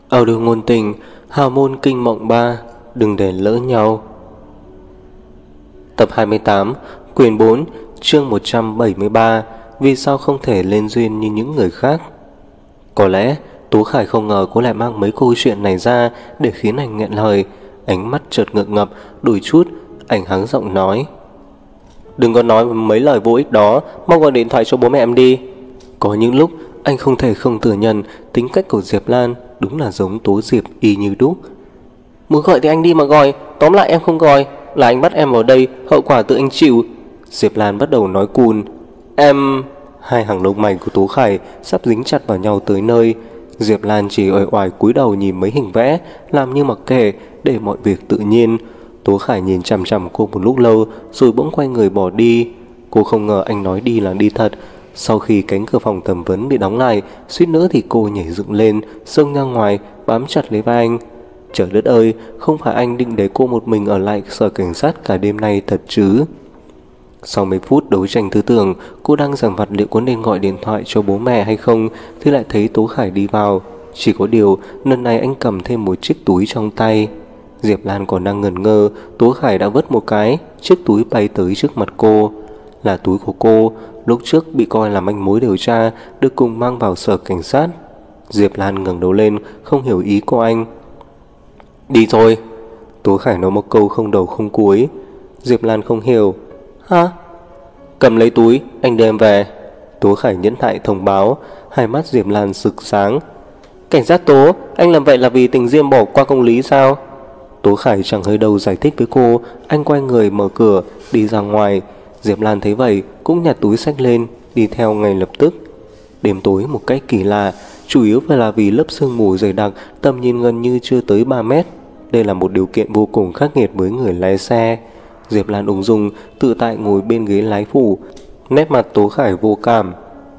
Ở đường ngôn tình, hào môn kinh mộng 3, đừng để lỡ nhau. Tập 28, quyển 4, chương 173, vì sao không thể lên duyên như những người khác. Có lẽ Tú Khải không ngờ cô lại mang mấy câu chuyện này ra để khiến anh nghẹn lời. Ánh mắt chợt ngượng ngập, đôi chút, anh hắng giọng nói: "Đừng có nói mấy lời vô ích đó, mau gọi điện thoại cho bố mẹ em đi." Có những lúc anh không thể không thừa nhận tính cách của Diệp Lan đúng là giống Tố Diệp y như đúc. "Muốn gọi thì anh đi mà gọi, tóm lại em không gọi, là anh bắt em vào đây, hậu quả tự anh chịu." Diệp Lan bắt đầu nói cùn. "Em..." Hai hàng lông mày của Tú Khải sắp dính chặt vào nhau tới nơi. Diệp Lan chỉ uể oải cúi đầu nhìn mấy hình vẽ, làm như mặc kệ, để mọi việc tự nhiên. Tú Khải nhìn chằm chằm cô một lúc lâu, rồi bỗng quay người bỏ đi. Cô không ngờ anh nói đi là đi thật. Sau khi cánh cửa phòng thẩm vấn bị đóng lại, suýt nữa thì cô nhảy dựng lên, xông ra ngoài, bám chặt lấy vai anh. Trời đất ơi, không phải anh định để cô một mình ở lại sở cảnh sát cả đêm nay thật chứ? Sau mấy phút đấu tranh tư tưởng, cô đang giằng vặt liệu có nên gọi điện thoại cho bố mẹ hay không, thì lại thấy Tố Khải đi vào. Chỉ có điều, lần này anh cầm thêm một chiếc túi trong tay. Diệp Lan còn đang ngẩn ngơ, Tố Khải đã vứt một cái, chiếc túi bay tới trước mặt cô. Là túi của cô, lúc trước bị coi là manh mối điều tra, được cùng mang vào sở cảnh sát. Diệp Lan ngẩng đầu lên, không hiểu ý của anh. "Đi thôi." Tố Khải nói một câu không đầu không cuối. Diệp Lan không hiểu. "Hả?" "Cầm lấy túi, anh đưa em về." Tố Khải nhẫn nại thông báo. Hai mắt Diệp Lan rực sáng. "Cảnh sát Tố, anh làm vậy là vì tình riêng bỏ qua công lý sao?" Tố Khải chẳng hơi đâu giải thích với cô. Anh quay người mở cửa, đi ra ngoài. Diệp Lan thấy vậy cũng nhặt túi xách lên, đi theo ngay lập tức. Đêm tối một cách kỳ lạ, chủ yếu phải là vì lớp sương mù dày đặc, tầm nhìn gần như chưa tới 3 mét. Đây là một điều kiện vô cùng khắc nghiệt với người lái xe. Diệp Lan ung dung tự tại ngồi bên ghế lái phụ, nét mặt Tố Khải vô cảm.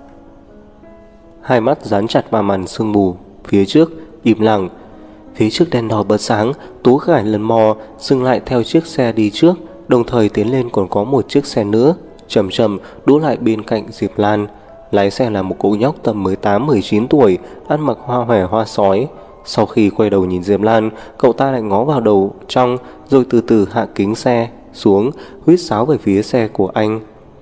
Hai mắt dán chặt vào màn sương mù. Phía trước im lặng. Phía trước đèn đỏ bật sáng. Tố Khải lần mò dừng lại theo chiếc xe đi trước, đồng thời tiến lên còn có một chiếc xe nữa, chậm chậm đỗ lại bên cạnh Diệp Lan. Lái xe là một cô nhóc tầm 18-19 tuổi, ăn mặc hoa hòe hoa sói. Sau khi quay đầu nhìn Diệp Lan, cậu ta lại ngó vào đầu trong, rồi từ từ hạ kính xe xuống, huýt sáo về phía xe của anh.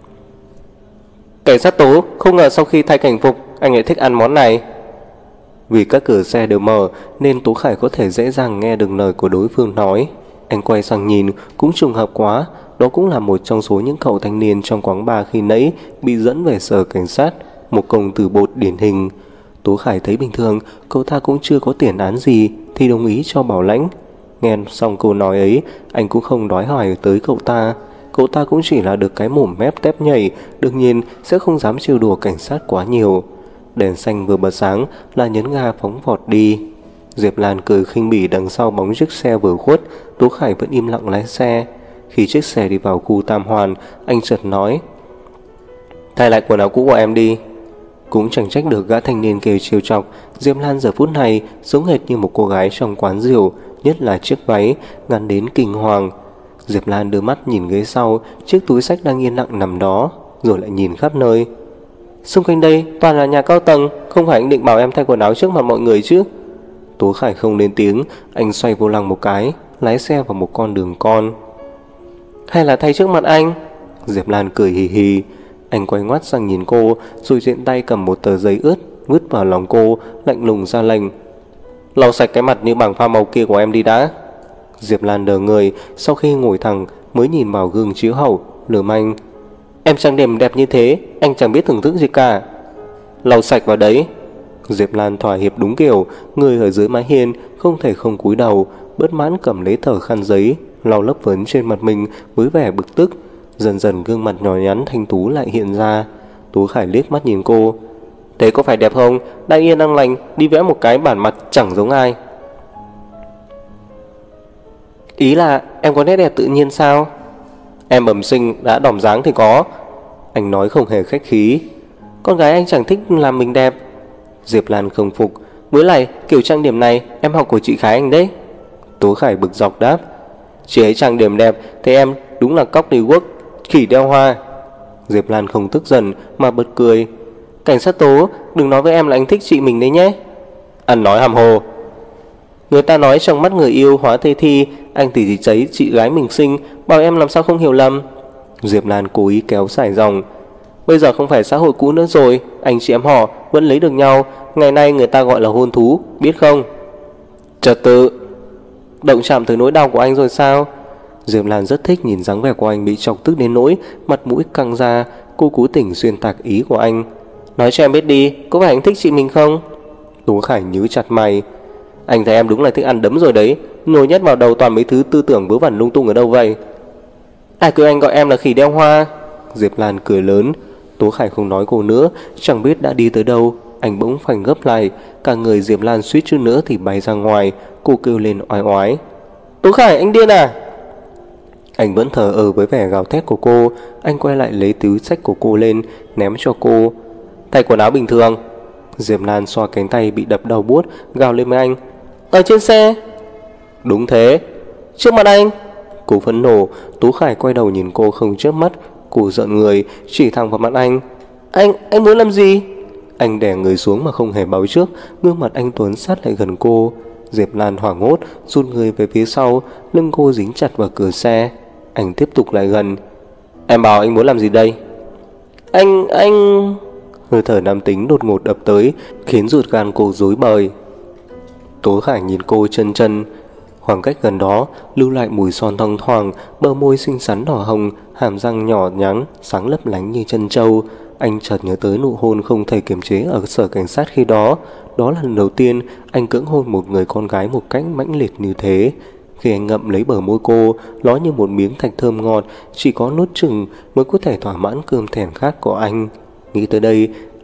"Cảnh sát Tố, không ngờ sau khi thay cảnh phục, anh lại thích ăn món này." Vì các cửa xe đều mở nên Tú Khải có thể dễ dàng nghe được lời của đối phương nói. Anh quay sang nhìn, cũng trùng hợp quá, đó cũng là một trong số những cậu thanh niên trong quán bar khi nãy bị dẫn về sở cảnh sát, một công tử bột điển hình. Tú Khải thấy bình thường, cậu ta cũng chưa có tiền án gì thì đồng ý cho bảo lãnh. Nghe xong câu nói ấy, anh cũng không đòi hỏi tới cậu ta. Cậu ta cũng chỉ là được cái mồm mép tép nhảy, đương nhiên sẽ không dám trêu đùa cảnh sát quá nhiều. Đèn xanh vừa bật sáng là nhấn ga phóng vọt đi. Diệp Lan cười khinh bỉ đằng sau bóng chiếc xe vừa khuất. Tú Khải vẫn im lặng lái xe. Khi chiếc xe đi vào khu Tam Hoàn, anh chợt nói: "Thay lại quần áo cũ của em đi." Cũng chẳng trách được gã thanh niên kêu trêu chọc. Diệp Lan giờ phút này giống hệt như một cô gái trong quán rượu, nhất là chiếc váy ngắn đến kinh hoàng. Diệp Lan đưa mắt nhìn ghế sau, chiếc túi xách đang yên lặng nằm đó, rồi lại nhìn khắp nơi. "Xung quanh đây toàn là nhà cao tầng, không phải anh định bảo em thay quần áo trước mặt mọi người chứ?" Tố Khải không lên tiếng. Anh xoay vô lăng một cái, lái xe vào một con đường con. "Hay là thay trước mặt anh?" Diệp Lan cười hì hì. Anh quay ngoắt sang nhìn cô, rồi tiện tay cầm một tờ giấy ướt vứt vào lòng cô, lạnh lùng ra lệnh: "Lau sạch cái mặt như bảng pha màu kia của em đi đã." Diệp Lan đờ người, sau khi ngồi thẳng mới nhìn vào gương chiếu hậu, lườm anh: "Em trang điểm đẹp như thế, anh chẳng biết thưởng thức gì cả." "Lau sạch vào đấy." Diệp Lan thỏa hiệp đúng kiểu, người ở dưới mái hiên không thể không cúi đầu, bất mãn cầm lấy tờ khăn giấy lau lớp phấn trên mặt mình với vẻ bực tức. Dần dần gương mặt nhỏ nhắn thanh tú lại hiện ra. Tú Khải liếc mắt nhìn cô: "Thế có phải đẹp không? Đang yên đang lành đi vẽ một cái bản mặt chẳng giống ai." "Ý là em có nét đẹp tự nhiên sao?" "Em bẩm sinh đã đỏm dáng thì có." Anh nói không hề khách khí. "Con gái anh chẳng thích làm mình đẹp." Diệp Lan không phục: "Với lại kiểu trang điểm này em học của chị Khái Anh đấy." Tố Khải bực dọc đáp: "Chị ấy trang điểm đẹp thì em đúng là cóc đi guốc, khỉ đeo hoa." Diệp Lan không tức giận mà bật cười: "Cảnh sát Tố, đừng nói với em là anh thích chị mình đấy nhé." "Anh nói hàm hồ." Người ta nói trong mắt người yêu hóa thê thi, anh thì chỉ thấy chị gái mình xinh, bảo em làm sao không hiểu lầm. Diệp Lan cố ý kéo dài dòng. Bây giờ không phải xã hội cũ nữa rồi, anh chị em họ vẫn lấy được nhau, ngày nay người ta gọi là hôn thú, biết không? Trật tự. Động chạm tới nỗi đau của anh rồi sao? Diệp Lan rất thích nhìn dáng vẻ của anh bị chọc tức đến nỗi mặt mũi căng ra. Cô cố tình xuyên tạc ý của anh. Nói cho em biết đi, có phải anh thích chị mình không? Tố Khải nhíu chặt mày. Anh thấy em đúng là thích ăn đấm rồi đấy, nhồi nhét vào đầu toàn mấy thứ tư tưởng vớ vẩn lung tung ở đâu vậy? Ai kêu anh gọi em là khỉ đeo hoa? Diệp Lan cười lớn. Tố Khải không nói cô nữa, chẳng biết đã đi tới đâu. Anh bỗng phanh gấp lại, cả người Diệp Lan suýt chút nữa thì bay ra ngoài. Cô kêu lên oái oái. Tố Khải, anh điên à? Anh vẫn thờ ơ với vẻ gào thét của cô. Anh quay lại lấy túi xách của cô lên, ném cho cô. Thay quần áo bình thường. Diệp Lan xoa cánh tay bị đập đau buốt, gào lên với anh. Ở trên xe. Đúng thế. Trước mặt anh. Cô phẫn nộ. Tú Khải quay đầu nhìn cô không chớp mắt. Cô giận người, chỉ thẳng vào mặt anh. Anh muốn làm gì? Anh đè người xuống mà không hề báo trước. Gương mặt anh Tuấn sát lại gần cô. Diệp Lan hoảng hốt, rút người về phía sau. Lưng cô dính chặt vào cửa xe. Anh tiếp tục lại gần. Em bảo anh muốn làm gì đây? Anh... Hơi thở nam tính đột ngột ập tới, khiến ruột gan cô rối bời. Tố Khải nhìn cô chân chân. Khoảng cách gần đó lưu lại mùi son thoang thoảng, bờ môi xinh xắn đỏ hồng, hàm răng nhỏ nhắn sáng lấp lánh như chân trâu. Anh chợt nhớ tới nụ hôn không thể kiềm chế ở sở cảnh sát khi đó. Đó là lần đầu tiên anh cưỡng hôn một người con gái một cách mãnh liệt như thế. Khi anh ngậm lấy bờ môi cô, nó như một miếng thạch thơm ngọt, chỉ có nuốt chừng mới có thể thỏa mãn cơn thèm khát của anh. Nghĩ tới đây,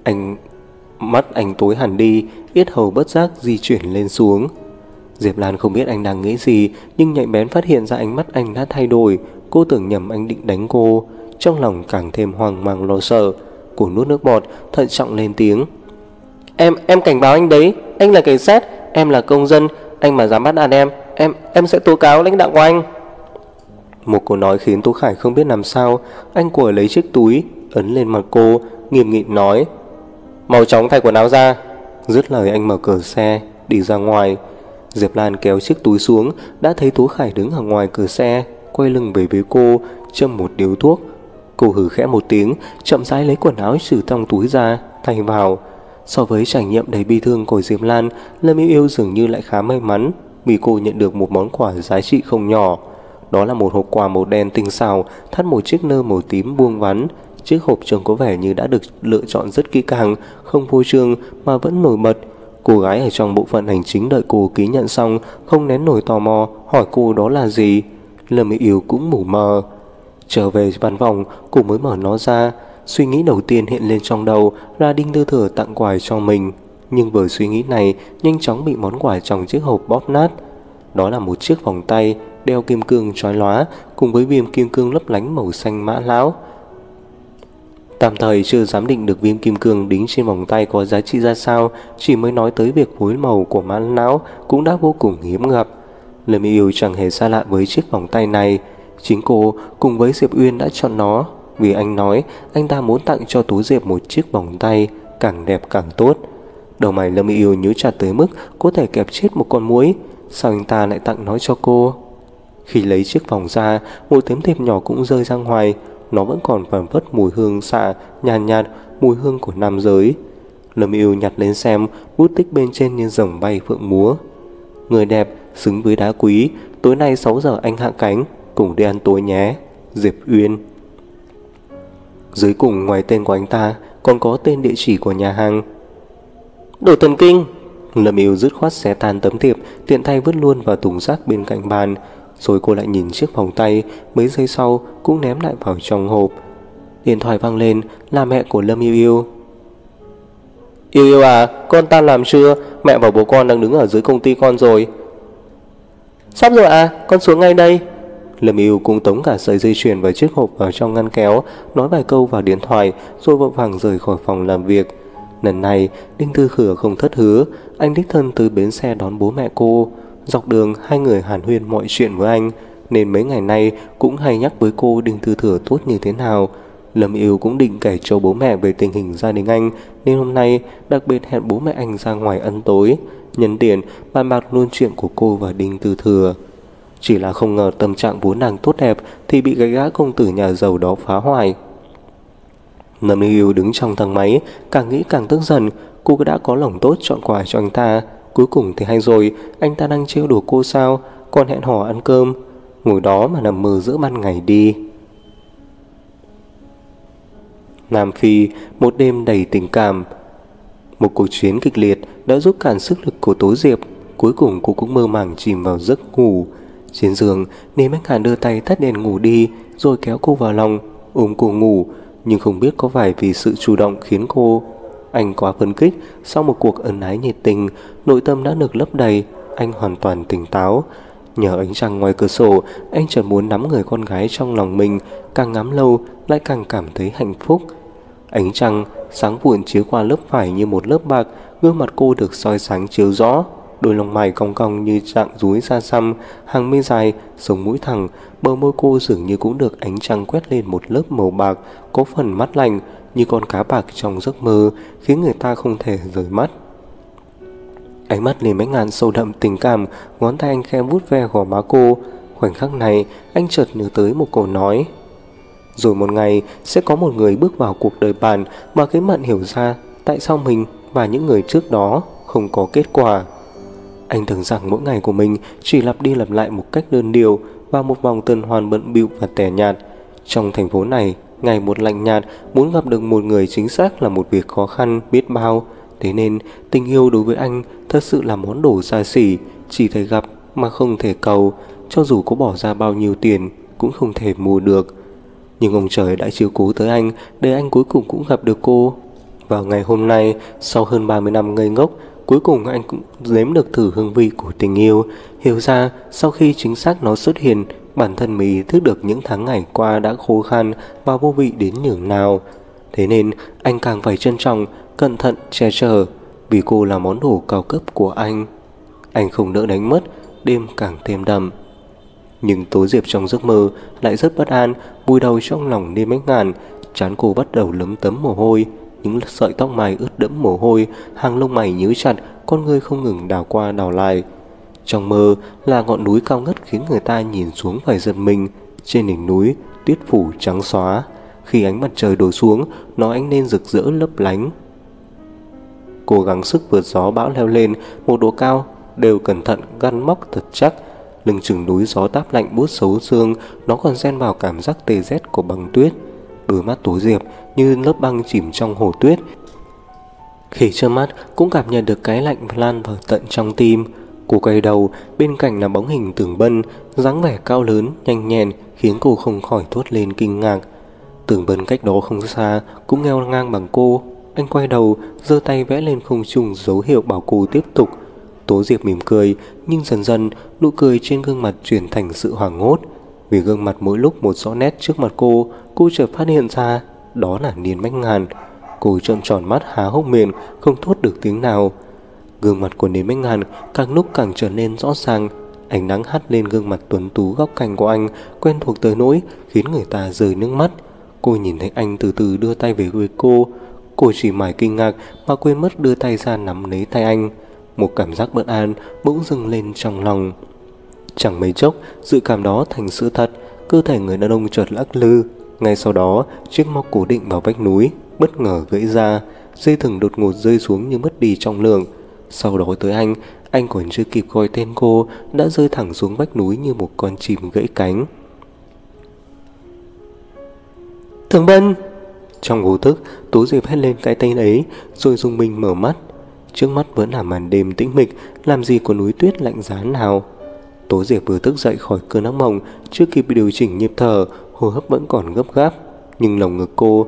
mắt anh tối hẳn đi, yết hầu bất giác di chuyển lên xuống. Diệp Lan không biết anh đang nghĩ gì, nhưng nhạy bén phát hiện ra ánh mắt anh đã thay đổi. Cô tưởng nhầm anh định đánh cô, trong lòng càng thêm hoang mang lo sợ. Cô nuốt nước bọt, thận trọng lên tiếng. Em cảnh báo anh đấy, anh là cảnh sát, em là công dân, anh mà dám bắt nạt em sẽ tố cáo lãnh đạo của anh. Một câu nói khiến Tú Khải không biết làm sao. Anh cùi lấy chiếc túi ấn lên mặt cô, nghiêm nghị nói. Mau chóng thay quần áo ra. Dứt lời anh mở cửa xe đi ra ngoài. Diệp Lan kéo chiếc túi xuống, đã thấy Tú Khải đứng ở ngoài cửa xe, quay lưng về phía cô, châm một điếu thuốc. Cô hừ khẽ một tiếng, chậm rãi lấy quần áo từ trong túi ra, thay vào. So với trải nghiệm đầy bi thương của Diệp Lan, Lâm Yêu Yêu dường như lại khá may mắn, vì cô nhận được một món quà giá trị không nhỏ. Đó là một hộp quà màu đen tinh xảo, thắt một chiếc nơ màu tím buông vắn. Chiếc hộp trông có vẻ như đã được lựa chọn rất kỹ càng, không phô trương mà vẫn nổi bật. Cô gái ở trong bộ phận hành chính đợi cô ký nhận xong, không nén nổi tò mò hỏi cô đó là gì. Lâm Mỹ Yêu cũng mù mờ. Trở về văn phòng, cô mới mở nó ra. Suy nghĩ đầu tiên hiện lên trong đầu là Đinh Tư Thừa tặng quà cho mình, nhưng vừa suy nghĩ này nhanh chóng bị món quà trong chiếc hộp bóp nát. Đó là một chiếc vòng tay đeo kim cương chói lóa cùng với viên kim cương lấp lánh màu xanh mã lão. Tạm thời chưa dám định được viên kim cương đính trên vòng tay có giá trị ra sao, chỉ mới nói tới việc phối màu của mã lão cũng đã vô cùng hiếm gặp. Lâm Yêu chẳng hề xa lạ với chiếc vòng tay này. Chính cô cùng với Diệp Uyên đã chọn nó, vì anh nói anh ta muốn tặng cho Tú Diệp một chiếc vòng tay, càng đẹp càng tốt. Đầu mày Lâm Yêu nhíu chặt tới mức có thể kẹp chết một con muỗi. Sao anh ta lại tặng nó cho cô? Khi lấy chiếc vòng ra, một tấm thiệp nhỏ cũng rơi ra ngoài. Nó vẫn còn phảng phất mùi hương xạ nhàn nhạt, mùi hương của nam giới. Lâm Yêu nhặt lên xem, bút tích bên trên như rồng bay phượng múa. Người đẹp xứng với đá quý, tối nay 6 giờ anh hạ cánh, cùng đi ăn tối nhé. Diệp Uyên. Dưới cùng ngoài tên của anh ta còn có tên địa chỉ của nhà hàng. Đồ thần kinh. Lâm Yêu dứt khoát xé tan tấm thiệp, tiện tay vứt luôn vào thùng rác bên cạnh bàn. Rồi cô lại nhìn chiếc vòng tay, mấy giây sau cũng ném lại vào trong hộp. Điện thoại vang lên, là mẹ của Lâm Yêu Yêu. Yêu Yêu à, con tan làm chưa? Mẹ và bố con đang đứng ở dưới công ty con rồi. Sắp rồi à, con xuống ngay đây. Lâm Yêu cũng tống cả sợi dây chuyền và chiếc hộp vào trong ngăn kéo, nói vài câu vào điện thoại rồi vội vàng rời khỏi phòng làm việc. Lần này Đinh Tư Khửa không thất hứa, anh đích thân từ bến xe đón bố mẹ cô. Dọc đường hai người hàn huyên mọi chuyện với anh, nên mấy ngày nay cũng hay nhắc với cô Đinh Tư Thừa tốt như thế nào. Lâm Yêu cũng định kể cho bố mẹ về tình hình gia đình anh, nên hôm nay đặc biệt hẹn bố mẹ anh ra ngoài ăn tối. nhân tiện bàn bạc luôn chuyện của cô và Đinh Tư Thừa. Chỉ là không ngờ tâm trạng vốn đang tốt đẹp thì bị cái gã công tử nhà giàu đó phá hoại. Lâm Hưu đứng trong thang máy, càng nghĩ càng tức giận. Cô đã có lòng tốt chọn quà cho anh ta, cuối cùng thì hay rồi, anh ta đang trêu đùa cô sao, còn hẹn hò ăn cơm. Ngồi đó mà nằm mơ giữa ban ngày đi. Nam Phi, một đêm đầy tình cảm. Một cuộc chiến kịch liệt đã giúp cản sức lực của Tố Diệp. Cuối cùng cô cũng mơ màng chìm vào giấc ngủ. Trên giường, Ninh Bách Hàn đưa tay tắt đèn ngủ đi, rồi kéo cô vào lòng, ôm cô ngủ. Nhưng không biết có phải vì sự chủ động khiến anh quá phấn khích. Sau một cuộc ân ái nhiệt tình, nội tâm đã được lấp đầy. Anh hoàn toàn tỉnh táo. Nhờ ánh trăng ngoài cửa sổ, anh chợt muốn nắm người con gái trong lòng mình. Càng ngắm lâu lại càng cảm thấy hạnh phúc. Ánh trăng sáng vụn chiếu qua lớp vải như một lớp bạc. Gương mặt cô được soi sáng chiếu rõ. Đôi lông mày cong cong như dạng rúi da xăm, hàng mi dài, sống mũi thẳng. Bờ môi cô dường như cũng được ánh trăng quét lên một lớp màu bạc, có phần mát lạnh như con cá bạc trong giấc mơ, khiến người ta không thể rời mắt. Ánh mắt Lý Bách Ngạn sâu đậm tình cảm, ngón tay anh khẽ vuốt ve gò má cô. Khoảnh khắc này, anh chợt nhớ tới một câu nói: rồi một ngày sẽ có một người bước vào cuộc đời bạn mà khiến bạn hiểu ra tại sao mình và những người trước đó không có kết quả. Anh tưởng rằng mỗi ngày của mình chỉ lặp đi lặp lại một cách đơn điệu và một vòng tuần hoàn bận bịu và tẻ nhạt. Trong thành phố này, ngày một lạnh nhạt, muốn gặp được một người chính xác là một việc khó khăn biết bao. Thế nên tình yêu đối với anh thật sự là món đồ xa xỉ, chỉ thể gặp mà không thể cầu. Cho dù có bỏ ra bao nhiêu tiền cũng không thể mua được. Nhưng ông trời đã chiếu cố tới anh, để anh cuối cùng cũng gặp được cô. Vào ngày hôm nay, sau hơn 30 năm ngây ngốc, cuối cùng anh cũng nếm được thử hương vị của tình yêu. Hiểu ra sau khi chính xác nó xuất hiện, bản thân mình ý thức được những tháng ngày qua đã khô khan và vô vị đến nhường nào. Thế nên anh càng phải trân trọng, cẩn thận che chở, vì cô là món đồ cao cấp của anh. Anh không nỡ đánh mất, đêm càng thêm đậm. Nhưng Tố Diệp trong giấc mơ lại rất bất an, vùi đầu trong lòng Ninh Bách Ngạn. Trán cô bắt đầu lấm tấm mồ hôi, những sợi tóc mày ướt đẫm mồ hôi, hàng lông mày nhíu chặt, con người không ngừng đảo qua đảo lại. Trong mơ là ngọn núi cao ngất khiến người ta nhìn xuống phải giật mình. Trên đỉnh núi tuyết phủ trắng xóa, khi ánh mặt trời đổ xuống nó ánh lên rực rỡ lấp lánh. Cố gắng sức vượt gió bão leo lên một độ cao, đều cẩn thận gắn móc thật chắc. Lưng chừng núi gió táp lạnh buốt xấu xương, nó còn xen vào cảm giác tê rét của băng tuyết. Đôi mắt Tố Diệp như lớp băng chìm trong hồ tuyết. Khi trơ mắt cũng cảm nhận được cái lạnh lan vào tận trong tim. Cô quay đầu, bên cạnh là bóng hình Tưởng Bân, dáng vẻ cao lớn, nhanh nhẹn, khiến cô không khỏi thốt lên kinh ngạc. Tưởng Bân cách đó không xa cũng ngheo ngang bằng cô. Anh quay đầu, giơ tay vẽ lên không trung dấu hiệu bảo cô tiếp tục. Tố Diệp mỉm cười, nhưng dần dần nụ cười trên gương mặt chuyển thành sự hoảng hốt. Vì gương mặt mỗi lúc một rõ nét trước mặt cô chợt phát hiện ra đó là Ninh Bách Ngạn. Cô trợn tròn mắt há hốc miệng, không thốt được tiếng nào. Gương mặt của Ninh Bách Ngạn càng lúc càng trở nên rõ ràng. Ánh nắng hắt lên gương mặt tuấn tú góc cạnh của anh, quen thuộc tới nỗi khiến người ta rơi nước mắt. Cô nhìn thấy anh từ từ đưa tay về với cô. Cô chỉ mải kinh ngạc mà quên mất đưa tay ra nắm lấy tay anh. Một cảm giác bất an bỗng dâng lên trong lòng. Chẳng mấy chốc, dự cảm đó thành sự thật. Cơ thể người đàn ông chợt lắc lư. Ngay sau đó, chiếc móc cố định vào vách núi bất ngờ gãy ra, dây thừng đột ngột rơi xuống như mất đi trọng lượng. Sau đó tới anh còn chưa kịp gọi tên cô đã rơi thẳng xuống vách núi như một con chim gãy cánh. Tưởng Bân! Trong vô thức, Tố Diệp hét lên cái tên ấy, rồi rùng mình mở mắt. Trước mắt vẫn là màn đêm tĩnh mịch, làm gì có núi tuyết lạnh giá nào. Tố Diệp vừa thức dậy khỏi cơn ác mộng, chưa kịp điều chỉnh nhịp thở, hô hấp vẫn còn gấp gáp, nhưng lồng ngực cô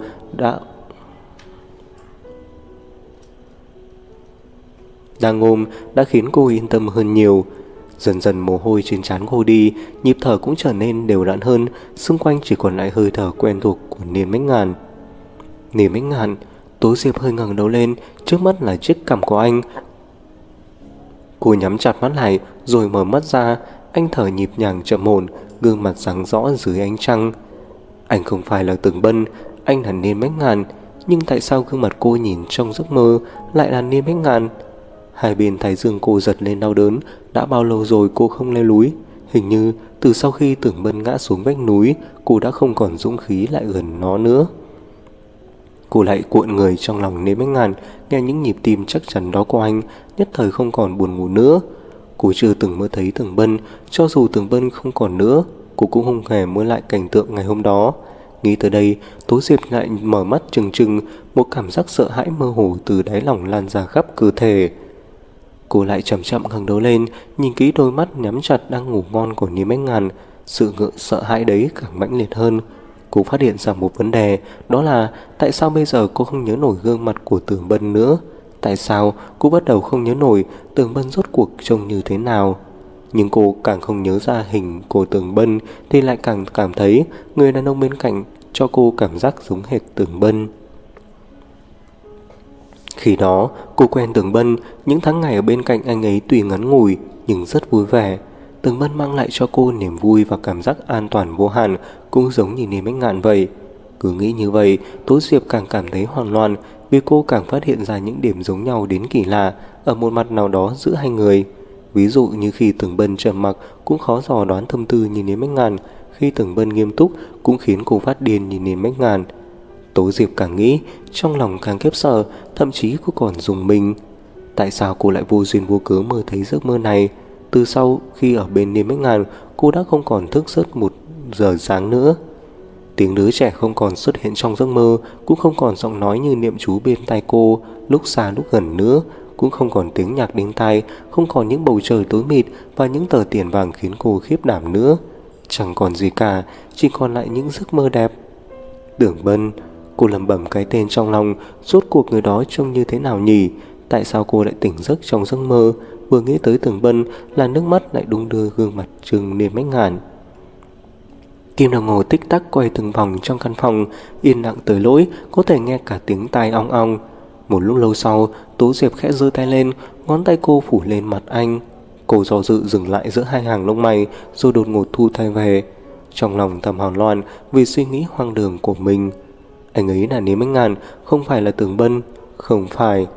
đang ôm đã khiến cô yên tâm hơn nhiều. Dần dần mồ hôi trên trán cô đi, nhịp thở cũng trở nên đều đặn hơn, xung quanh chỉ còn lại hơi thở quen thuộc của Ninh Bách Ngạn. Ninh Bách Ngạn! Tố Diệp hơi ngẩng đầu lên, trước mắt là chiếc cằm của anh. Cô nhắm chặt mắt lại rồi mở mắt ra. Anh thở nhịp nhàng chậm ổn, gương mặt sáng rõ dưới ánh trăng. Anh không phải là Tưởng Bân, anh là Ninh Bách Ngạn. Nhưng tại sao gương mặt cô nhìn trong giấc mơ lại là Ninh Bách Ngạn? Hai bên thái dương cô giật lên đau đớn. Đã bao lâu rồi cô không leo núi? Hình như từ sau khi Tưởng Bân ngã xuống vách núi, cô đã không còn dũng khí lại gần nó nữa. Cô lại cuộn người trong lòng Nếm Bách Ngạn, nghe những nhịp tim chắc chắn đó của anh, nhất thời không còn buồn ngủ nữa. Cô chưa từng mơ thấy Tưởng Bân, cho dù Tưởng Bân không còn nữa, cô cũng không hề mơ lại cảnh tượng ngày hôm đó. Nghĩ tới đây, Tố Diệp lại mở mắt trừng trừng, một cảm giác sợ hãi mơ hồ từ đáy lòng lan ra khắp cơ thể. Cô lại chậm chậm ngẩng đầu lên, nhìn kỹ đôi mắt nhắm chặt đang ngủ ngon của Nếm Bách Ngạn. Sự sợ hãi đấy càng mãnh liệt hơn. Cô phát hiện ra một vấn đề, đó là tại sao bây giờ cô không nhớ nổi gương mặt của Tưởng Bân nữa. Tại sao cô bắt đầu không nhớ nổi Tưởng Bân rốt cuộc trông như thế nào. Nhưng cô càng không nhớ ra hình của Tưởng Bân thì lại càng cảm thấy người đàn ông bên cạnh cho cô cảm giác giống hệt Tưởng Bân. Khi đó cô quen Tưởng Bân, những tháng ngày ở bên cạnh anh ấy tuy ngắn ngủi nhưng rất vui vẻ. Tưởng Bân mang lại cho cô niềm vui và cảm giác an toàn vô hạn, cũng giống như Nếm Bách Ngạn vậy. Cứ nghĩ như vậy, Tố Diệp càng cảm thấy hoang loạn, vì cô càng phát hiện ra những điểm giống nhau đến kỳ lạ ở một mặt nào đó giữa hai người. Ví dụ như khi Tưởng Bân trầm mặc cũng khó dò đoán tâm tư như Nếm Bách Ngạn, khi Tưởng Bân nghiêm túc cũng khiến cô phát điên như Nếm Bách Ngạn. Tố Diệp càng nghĩ, trong lòng càng khiếp sợ, thậm chí cô còn rùng mình. Tại sao cô lại vô duyên vô cớ mơ thấy giấc mơ này? Từ sau khi ở bên Nếm Bách Ngạn, cô đã không còn thức giấc 1 giờ sáng nữa. Tiếng đứa trẻ không còn xuất hiện trong giấc mơ, cũng không còn giọng nói như niệm chú bên tai cô, lúc xa lúc gần nữa, cũng không còn tiếng nhạc đến tai, không còn những bầu trời tối mịt và những tờ tiền vàng khiến cô khiếp đảm nữa. Chẳng còn gì cả, chỉ còn lại những giấc mơ đẹp. Tưởng Bân, cô lẩm bẩm cái tên trong lòng, rốt cuộc người đó trông như thế nào nhỉ? Tại sao cô lại tỉnh giấc trong giấc mơ? Vừa nghĩ tới Tưởng Bân là nước mắt lại đung đưa gương mặt trừng Nếm Bách Ngạn. Kim đồng hồ tích tắc quay từng vòng trong căn phòng, yên lặng tới nỗi có thể nghe cả tiếng tai ong ong. Một lúc lâu sau, Tố Diệp khẽ giơ tay lên, ngón tay cô phủ lên mặt anh. Cô do dự dừng lại giữa hai hàng lông mày, rồi đột ngột thu tay về. Trong lòng thầm hoảng loạn vì suy nghĩ hoang đường của mình. Anh ấy là Nếm Bách Ngạn, không phải là Tưởng Bân. Không phải.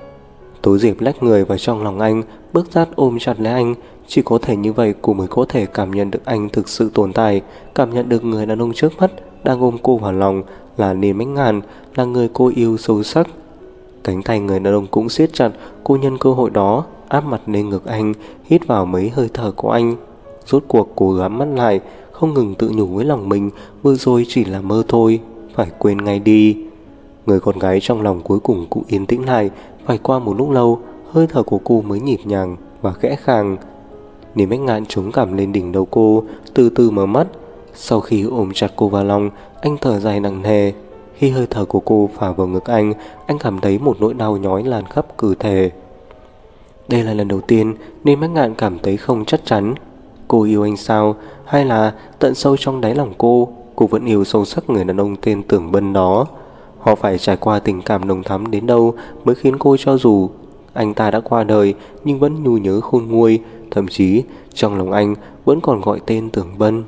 Tố Diệp lách người vào trong lòng anh, bước sát ôm chặt lấy anh. Chỉ có thể như vậy cô mới có thể cảm nhận được anh thực sự tồn tại, cảm nhận được người đàn ông trước mắt đang ôm cô vào lòng là Nếm Bách Ngạn, là người cô yêu sâu sắc. Cánh tay người đàn ông cũng siết chặt. Cô nhân cơ hội đó áp mặt lên ngực anh, hít vào mấy hơi thở của anh. Rốt cuộc cô gắm mắt lại, không ngừng tự nhủ với lòng mình, vừa rồi chỉ là mơ thôi, phải quên ngay đi. Người con gái trong lòng cuối cùng cũng yên tĩnh lại. Phải qua một lúc lâu, hơi thở của cô mới nhịp nhàng và khẽ khàng. Nếm Bách Ngạn chống cằm lên đỉnh đầu cô, từ từ mở mắt. Sau khi ôm chặt cô vào lòng, anh thở dài nặng nề. Khi hơi thở của cô phả vào ngực anh cảm thấy một nỗi đau nhói lan khắp cơ thể. Đây là lần đầu tiên Nếm Bách Ngạn cảm thấy không chắc chắn. Cô yêu anh sao? Hay là tận sâu trong đáy lòng cô vẫn yêu sâu sắc người đàn ông tên Tưởng Bân đó? Họ phải trải qua tình cảm nồng thắm đến đâu mới khiến cô cho dù anh ta đã qua đời nhưng vẫn nhu nhớ khôn nguôi, thậm chí trong lòng anh vẫn còn gọi tên Tưởng Bân.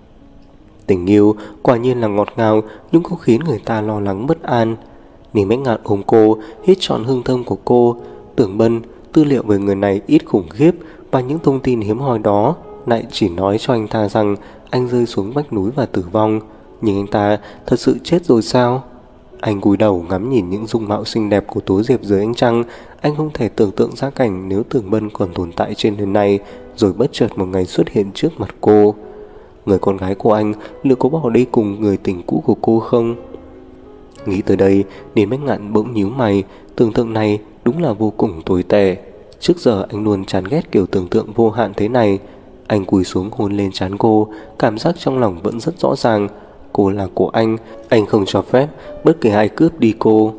Tình yêu quả nhiên là ngọt ngào, nhưng cũng khiến người ta lo lắng bất an. Nếm Bách Ngạn ôm cô, hít trọn hương thơm của cô. Tưởng Bân, tư liệu về người này ít khủng khiếp, và những thông tin hiếm hoi đó lại chỉ nói cho anh ta rằng anh rơi xuống vách núi và tử vong. Nhưng anh ta thật sự chết rồi sao? Anh cúi đầu ngắm nhìn những dung mạo xinh đẹp của Tố Diệp dưới ánh trăng. Anh không thể tưởng tượng ra cảnh nếu Tưởng Bân còn tồn tại trên đời này, rồi bất chợt một ngày xuất hiện trước mặt cô. Người con gái của anh liệu có bỏ đi cùng người tình cũ của cô không? Nghĩ tới đây, Nếm Bách Ngạn bỗng nhíu mày. Tưởng tượng này đúng là vô cùng tồi tệ. Trước giờ anh luôn chán ghét kiểu tưởng tượng vô hạn thế này. Anh cúi xuống hôn lên trán cô, cảm giác trong lòng vẫn rất rõ ràng. Cô là của anh không cho phép bất kỳ ai cướp đi cô.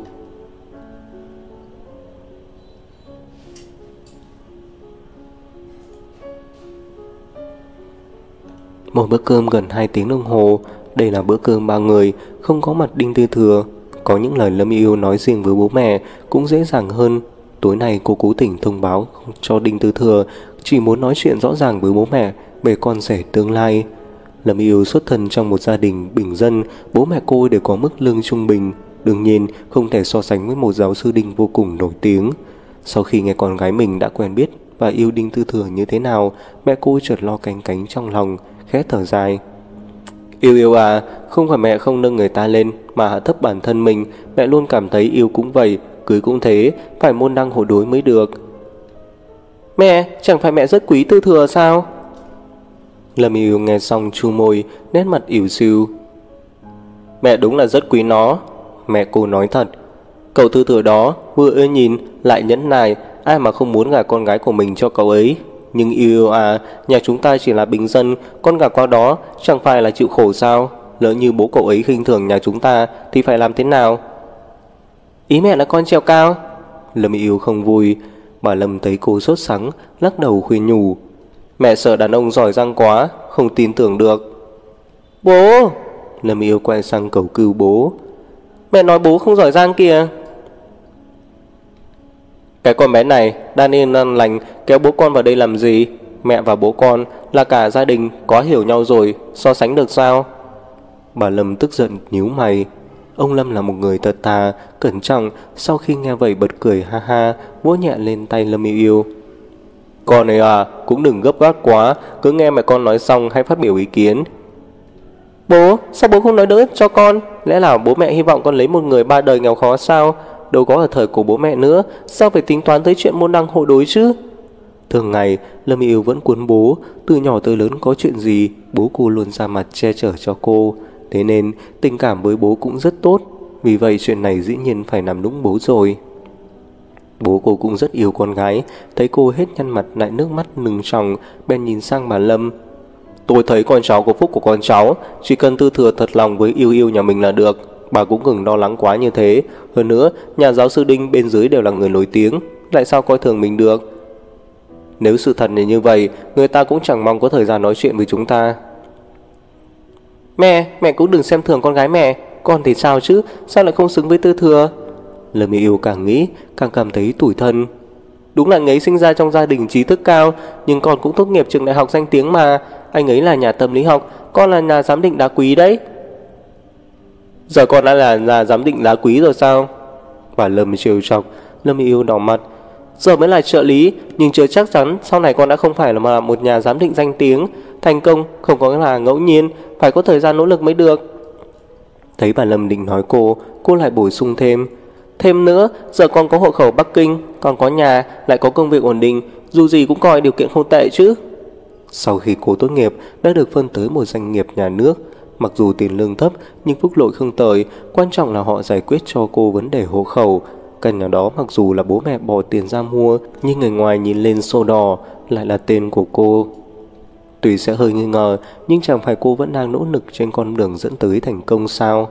Một bữa cơm gần 2 tiếng đồng hồ. Đây là bữa cơm 3 người, không có mặt Đinh Tư Thừa. Có những lời Lâm Yêu nói riêng với bố mẹ cũng dễ dàng hơn. Tối nay cô cố tình thông báo cho Đinh Tư Thừa, chỉ muốn nói chuyện rõ ràng với bố mẹ về con rể tương lai. Lâm Yêu xuất thân trong một gia đình bình dân, bố mẹ cô đều có mức lương trung bình, đương nhiên không thể so sánh với một giáo sư Đinh vô cùng nổi tiếng. Sau khi nghe con gái mình đã quen biết và yêu Đinh Tư Thừa như thế nào, mẹ cô chợt lo canh cánh trong lòng, khẽ thở dài. Yêu yêu à, không phải mẹ không nâng người ta lên mà hạ thấp bản thân mình. Mẹ luôn cảm thấy yêu cũng vậy, cưới cũng thế, phải môn đăng hộ đối mới được. Mẹ, chẳng phải mẹ rất quý Tư Thừa sao? Lâm Yêu nghe xong chu môi, nét mặt ỉu xìu. Mẹ đúng là rất quý nó. Mẹ cô nói thật. Cậu Tư Thừa đó vừa ưa nhìn lại nhẫn nại, ai mà không muốn gả con gái của mình cho cậu ấy. Nhưng yêu yêu à, nhà chúng ta chỉ là bình dân, con gả qua đó chẳng phải là chịu khổ sao? Lỡ như bố cậu ấy khinh thường nhà chúng ta thì phải làm thế nào? Ý mẹ là con trèo cao. Lâm Yêu không vui. Bà Lâm thấy cô sốt sắng, lắc đầu khuyên nhủ. Mẹ sợ đàn ông giỏi giang quá, không tin tưởng được. Bố! Lâm Yêu quay sang cầu cứu bố. Mẹ nói bố không giỏi giang kìa. Cái con bé này đang yên đang lành kéo bố con vào đây làm gì? Mẹ và bố con là cả gia đình, có hiểu nhau rồi, so sánh được sao? Bà Lâm tức giận nhíu mày. Ông Lâm là một người thật thà, cẩn trọng. Sau khi nghe vậy bật cười ha ha, vỗ nhẹ lên tay Lâm Yêu Yêu. Con này à, cũng đừng gấp gáp quá, cứ nghe mẹ con nói xong hãy phát biểu ý kiến. Bố, sao bố không nói đỡ cho con? Lẽ nào bố mẹ hy vọng con lấy một người ba đời nghèo khó sao? Đâu có ở thời của bố mẹ nữa, sao phải tính toán tới chuyện môn đăng hộ đối chứ? Thường ngày, Lâm Yêu vẫn cuốn bố, từ nhỏ tới lớn có chuyện gì, bố cô luôn ra mặt che chở cho cô. Thế nên, tình cảm với bố cũng rất tốt, vì vậy chuyện này dĩ nhiên phải nằm đúng bố rồi. Bố cô cũng rất yêu con gái, thấy cô hết nhăn mặt lại nước mắt nừng tròng, bèn nhìn sang bà Lâm. Tôi thấy con cháu có phúc của con cháu, chỉ cần Tư Thừa thật lòng với yêu yêu nhà mình là được. Bà cũng đừng lo lắng quá như thế. Hơn nữa, nhà giáo sư Đinh bên dưới đều là người nổi tiếng, lại sao coi thường mình được? Nếu sự thật là như vậy, người ta cũng chẳng mong có thời gian nói chuyện với chúng ta. Mẹ cũng đừng xem thường con gái mẹ. Con thì sao chứ, sao lại không xứng với Tư Thừa? Lâm Yêu càng nghĩ càng cảm thấy tủi thân. Đúng là anh ấy sinh ra trong gia đình trí thức cao, nhưng con cũng tốt nghiệp trường đại học danh tiếng mà. Anh ấy là nhà tâm lý học, con là nhà giám định đá quý đấy. Giờ con đã là nhà giám định đá quý rồi sao? Bà Lâm trêu chọc. Lâm Yêu đỏ mặt. Giờ mới là trợ lý, nhưng chưa chắc chắn sau này con đã không phải là một nhà giám định danh tiếng. Thành công không có là ngẫu nhiên, phải có thời gian nỗ lực mới được. Thấy bà Lâm định nói cô lại bổ sung thêm. Thêm nữa, giờ con có hộ khẩu Bắc Kinh, con có nhà, lại có công việc ổn định, dù gì cũng coi điều kiện không tệ chứ. Sau khi cô tốt nghiệp, đã được phân tới một doanh nghiệp nhà nước. Mặc dù tiền lương thấp, nhưng phúc lợi không tồi, quan trọng là họ giải quyết cho cô vấn đề hộ khẩu. Căn nhà đó mặc dù là bố mẹ bỏ tiền ra mua, nhưng người ngoài nhìn lên sổ đỏ lại là tên của cô. Tuy sẽ hơi nghi ngờ, nhưng chẳng phải cô vẫn đang nỗ lực trên con đường dẫn tới thành công sao?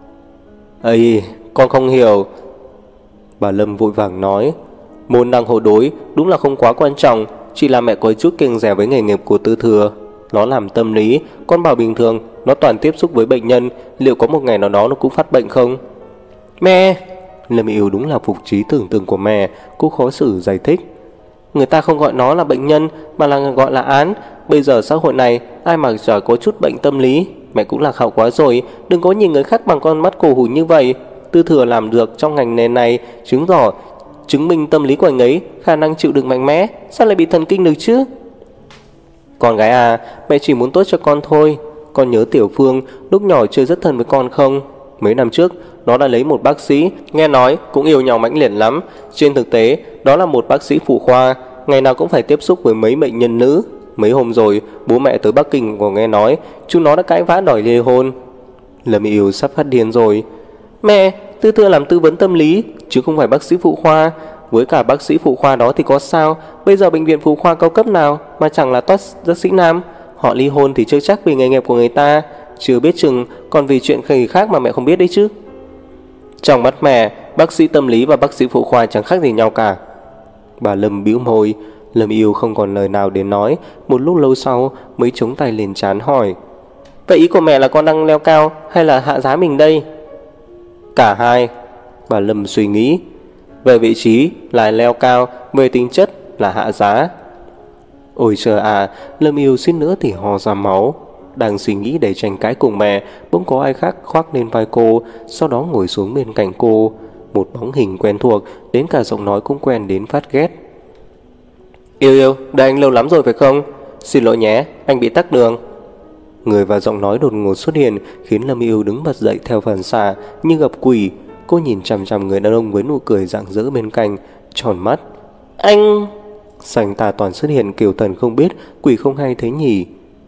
Ây, con không hiểu. Bà Lâm vội vàng nói. Môn đăng hộ đối đúng là không quá quan trọng, chỉ là mẹ có chút kiêng dè với nghề nghiệp của Tư Thừa. Nó làm tâm lý, con bảo bình thường nó toàn tiếp xúc với bệnh nhân, liệu có một ngày nào đó nó cũng phát bệnh không? Mẹ! Lâm Yêu đúng là phục trí tưởng tượng của mẹ. Cô khó xử giải thích. Người ta không gọi nó là bệnh nhân mà là gọi là án. Bây giờ xã hội này ai mà chả có chút bệnh tâm lý. Mẹ cũng lạc hậu quá rồi, đừng có nhìn người khác bằng con mắt cổ hủ như vậy. Tư Thừa làm được trong ngành nghề này chứng minh tâm lý của anh ấy khả năng chịu đựng mạnh mẽ, sao lại bị thần kinh được chứ? Con gái à, mẹ chỉ muốn tốt cho con thôi. Con nhớ Tiểu Phương lúc nhỏ chơi rất thân với con không? Mấy năm trước nó đã lấy một bác sĩ, nghe nói cũng yêu nhau mãnh liệt lắm. Trên thực tế đó là một bác sĩ phụ khoa, ngày nào cũng phải tiếp xúc với mấy bệnh nhân nữ. Mấy hôm rồi bố mẹ tới Bắc Kinh còn nghe nói chúng nó đã cãi vã đòi ly hôn. Lâm Yêu sắp phát điên rồi. Mẹ, Tư Thừa làm tư vấn tâm lý chứ không phải bác sĩ phụ khoa. Với cả bác sĩ phụ khoa đó thì có sao? Bây giờ bệnh viện phụ khoa cao cấp nào mà chẳng là toát bác sĩ nam. Họ ly hôn thì chưa chắc vì nghề nghiệp của người ta, chưa biết chừng còn vì chuyện khác mà mẹ không biết đấy chứ. Trong mắt mẹ, bác sĩ tâm lý và bác sĩ phụ khoa chẳng khác gì nhau cả. Bà Lâm bĩu môi. Lâm Yêu không còn lời nào để nói. Một lúc lâu sau mới chống tay lên trán hỏi. Vậy ý của mẹ là con đang leo cao hay là hạ giá mình đây? Cả hai. Bà Lâm suy nghĩ. Về vị trí là leo cao, về tính chất là hạ giá. Ôi trời à, Lâm Yêu suýt nữa thì ho ra máu. Đang suy nghĩ để tranh cãi cùng mẹ, bỗng có ai khác khoác lên vai cô, sau đó ngồi xuống bên cạnh cô. một bóng hình quen thuộc, đến cả giọng nói cũng quen đến phát ghét. Yêu yêu, đợi anh lâu lắm rồi phải không? Xin lỗi nhé, anh bị tắc đường. Người và giọng nói đột ngột xuất hiện khiến Lâm Yêu đứng bật dậy theo phản xạ như gặp quỷ. Cô nhìn chằm chằm người đàn ông với nụ cười rạng rỡ bên cạnh, tròn mắt. Anh... Sành tà toàn xuất hiện kiểu thần không biết, quỷ không hay thế nhỉ.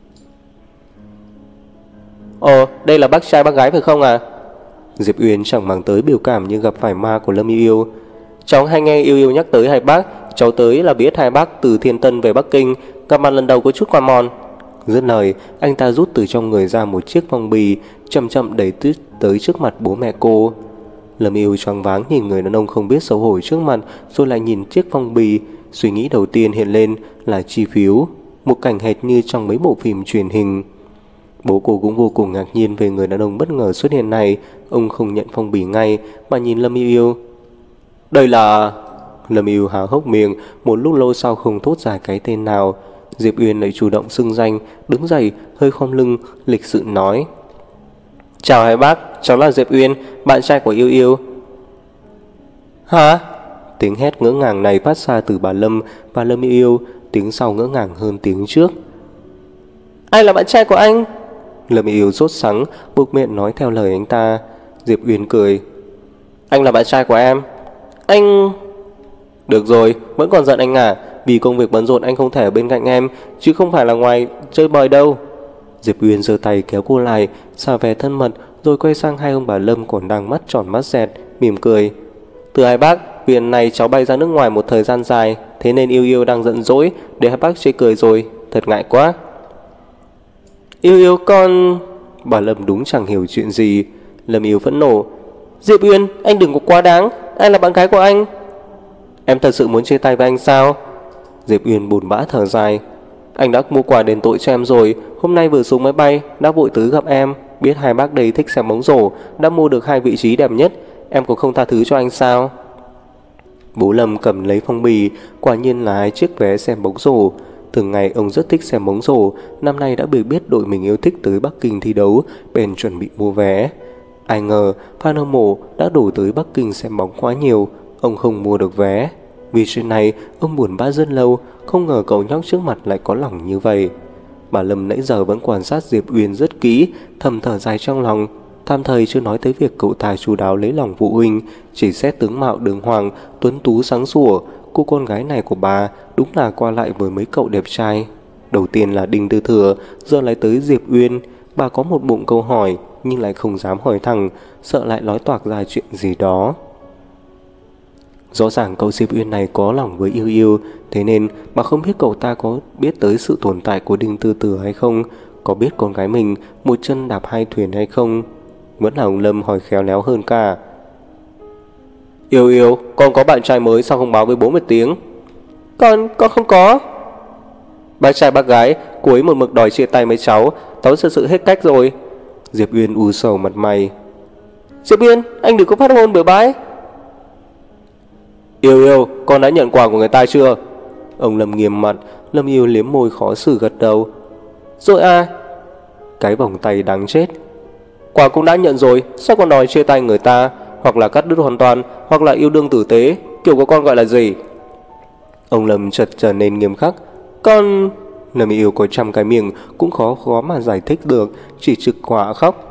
Ồ, đây là bác trai bác gái phải không à? Diệp Uyên chẳng mang tới biểu cảm như gặp phải ma của Lâm Yêu. Cháu hay nghe Yêu Yêu nhắc tới hai bác. Cháu tới là biết hai bác từ Thiên Tân về Bắc Kinh, gặp mặt lần đầu có chút qua mòn. Dứt lời, anh ta rút từ trong người ra một chiếc phong bì, chậm chậm đẩy tới trước mặt bố mẹ cô. Lâm Yêu choáng váng nhìn người đàn ông không biết xấu hổ trước mặt, rồi lại nhìn chiếc phong bì. Suy nghĩ đầu tiên hiện lên là chi phiếu, một cảnh hệt như trong mấy bộ phim truyền hình. Bố cô cũng vô cùng ngạc nhiên về người đàn ông bất ngờ xuất hiện này. Ông không nhận phong bì ngay mà nhìn Lâm Yêu. Đây là... Lâm Yêu há hốc miệng, một lúc lâu sau không thốt ra cái tên nào. Diệp Uyên lại chủ động xưng danh, đứng dậy, hơi khom lưng, lịch sự nói. Chào hai bác, cháu là Diệp Uyên, bạn trai của Yêu Yêu. Hả? Tiếng hét ngỡ ngàng này phát ra từ bà Lâm và Lâm Yêu, tiếng sau ngỡ ngàng hơn tiếng trước. Ai là bạn trai của anh? Lâm Yêu sốt sắng, buộc miệng nói theo lời anh ta. Diệp Uyên cười. Anh là bạn trai của em. Anh... Được rồi, vẫn còn giận anh à? Vì công việc bận rộn anh không thể ở bên cạnh em, chứ không phải là ngoài chơi bời đâu. Diệp Uyên giơ tay kéo cô lại, xả vẻ thân mật, rồi quay sang hai ông bà Lâm còn đang mắt tròn mắt dẹt, mỉm cười. Từ hai bác, vì lần này cháu bay ra nước ngoài một thời gian dài, thế nên Yêu Yêu đang giận dỗi để hai bác chê cười rồi, thật ngại quá. Yêu Yêu con... Bà Lâm đúng chẳng hiểu chuyện gì. Lâm Yêu phẫn nộ. Diệp Uyên, anh đừng có quá đáng, ai là bạn gái của anh? Em thật sự muốn chia tay với anh sao? Diệp Uyên buồn bã thở dài. Anh đã mua quà đền tội cho em rồi, hôm nay vừa xuống máy bay đã vội tới gặp em, biết hai bác đây thích xem bóng rổ, đã mua được 2 vị trí đẹp nhất, em cũng không tha thứ cho anh sao? Bố Lâm cầm lấy phong bì, quả nhiên là 2 chiếc vé xem bóng rổ. Thường ngày ông rất thích xem bóng rổ, năm nay đã biết đội mình yêu thích tới Bắc Kinh thi đấu, bèn chuẩn bị mua vé. Ai ngờ fan hâm mộ đã đổ tới Bắc Kinh xem bóng quá nhiều, ông không mua được vé. Vì chuyện này ông buồn bã rất lâu, không ngờ cậu nhóc trước mặt lại có lòng như vậy. Bà Lâm nãy giờ vẫn quan sát Diệp Uyên rất kỹ, thầm thở dài trong lòng. Tạm thời chưa nói tới việc cậu ta chu đáo lấy lòng phụ huynh, chỉ xét tướng mạo đường hoàng, tuấn tú sáng sủa, cô con gái này của bà đúng là qua lại với mấy cậu đẹp trai. Đầu tiên là Đinh Tư Thừa, giờ lại tới Diệp Uyên. Bà có một bụng câu hỏi nhưng lại không dám hỏi thẳng, sợ lại nói toạc ra chuyện gì đó. Rõ ràng cậu Diệp Uyên này có lòng với Yêu Yêu, thế nên bà không biết cậu ta có biết tới sự tồn tại của Đinh Tư Thừa hay không, có biết con gái mình một chân đạp 2 thuyền hay không. Vẫn là ông Lâm hỏi khéo léo hơn cả. Yêu Yêu, con có bạn trai mới sao không báo với bố một tiếng? Con không có. Bác trai bác gái, cô ấy một mực đòi chia tay với cháu thật sự hết cách rồi. Diệp Uyên u sầu mặt mày. Diệp Uyên, anh đừng có phát ngôn bừa bãi. Yêu Yêu, con đã nhận quà của người ta chưa? Ông Lâm nghiêm mặt. Lâm Yêu liếm môi khó xử gật đầu. Rồi à? Cái vòng tay đáng chết. Quà cũng đã nhận rồi, sao còn đòi chia tay người ta? Hoặc là cắt đứt hoàn toàn, hoặc là yêu đương tử tế, kiểu của con gọi là gì? Ông Lâm chợt trở nên nghiêm khắc. Con... Lâm Yêu có trăm cái miệng cũng khó mà giải thích được, chỉ trực quả khóc.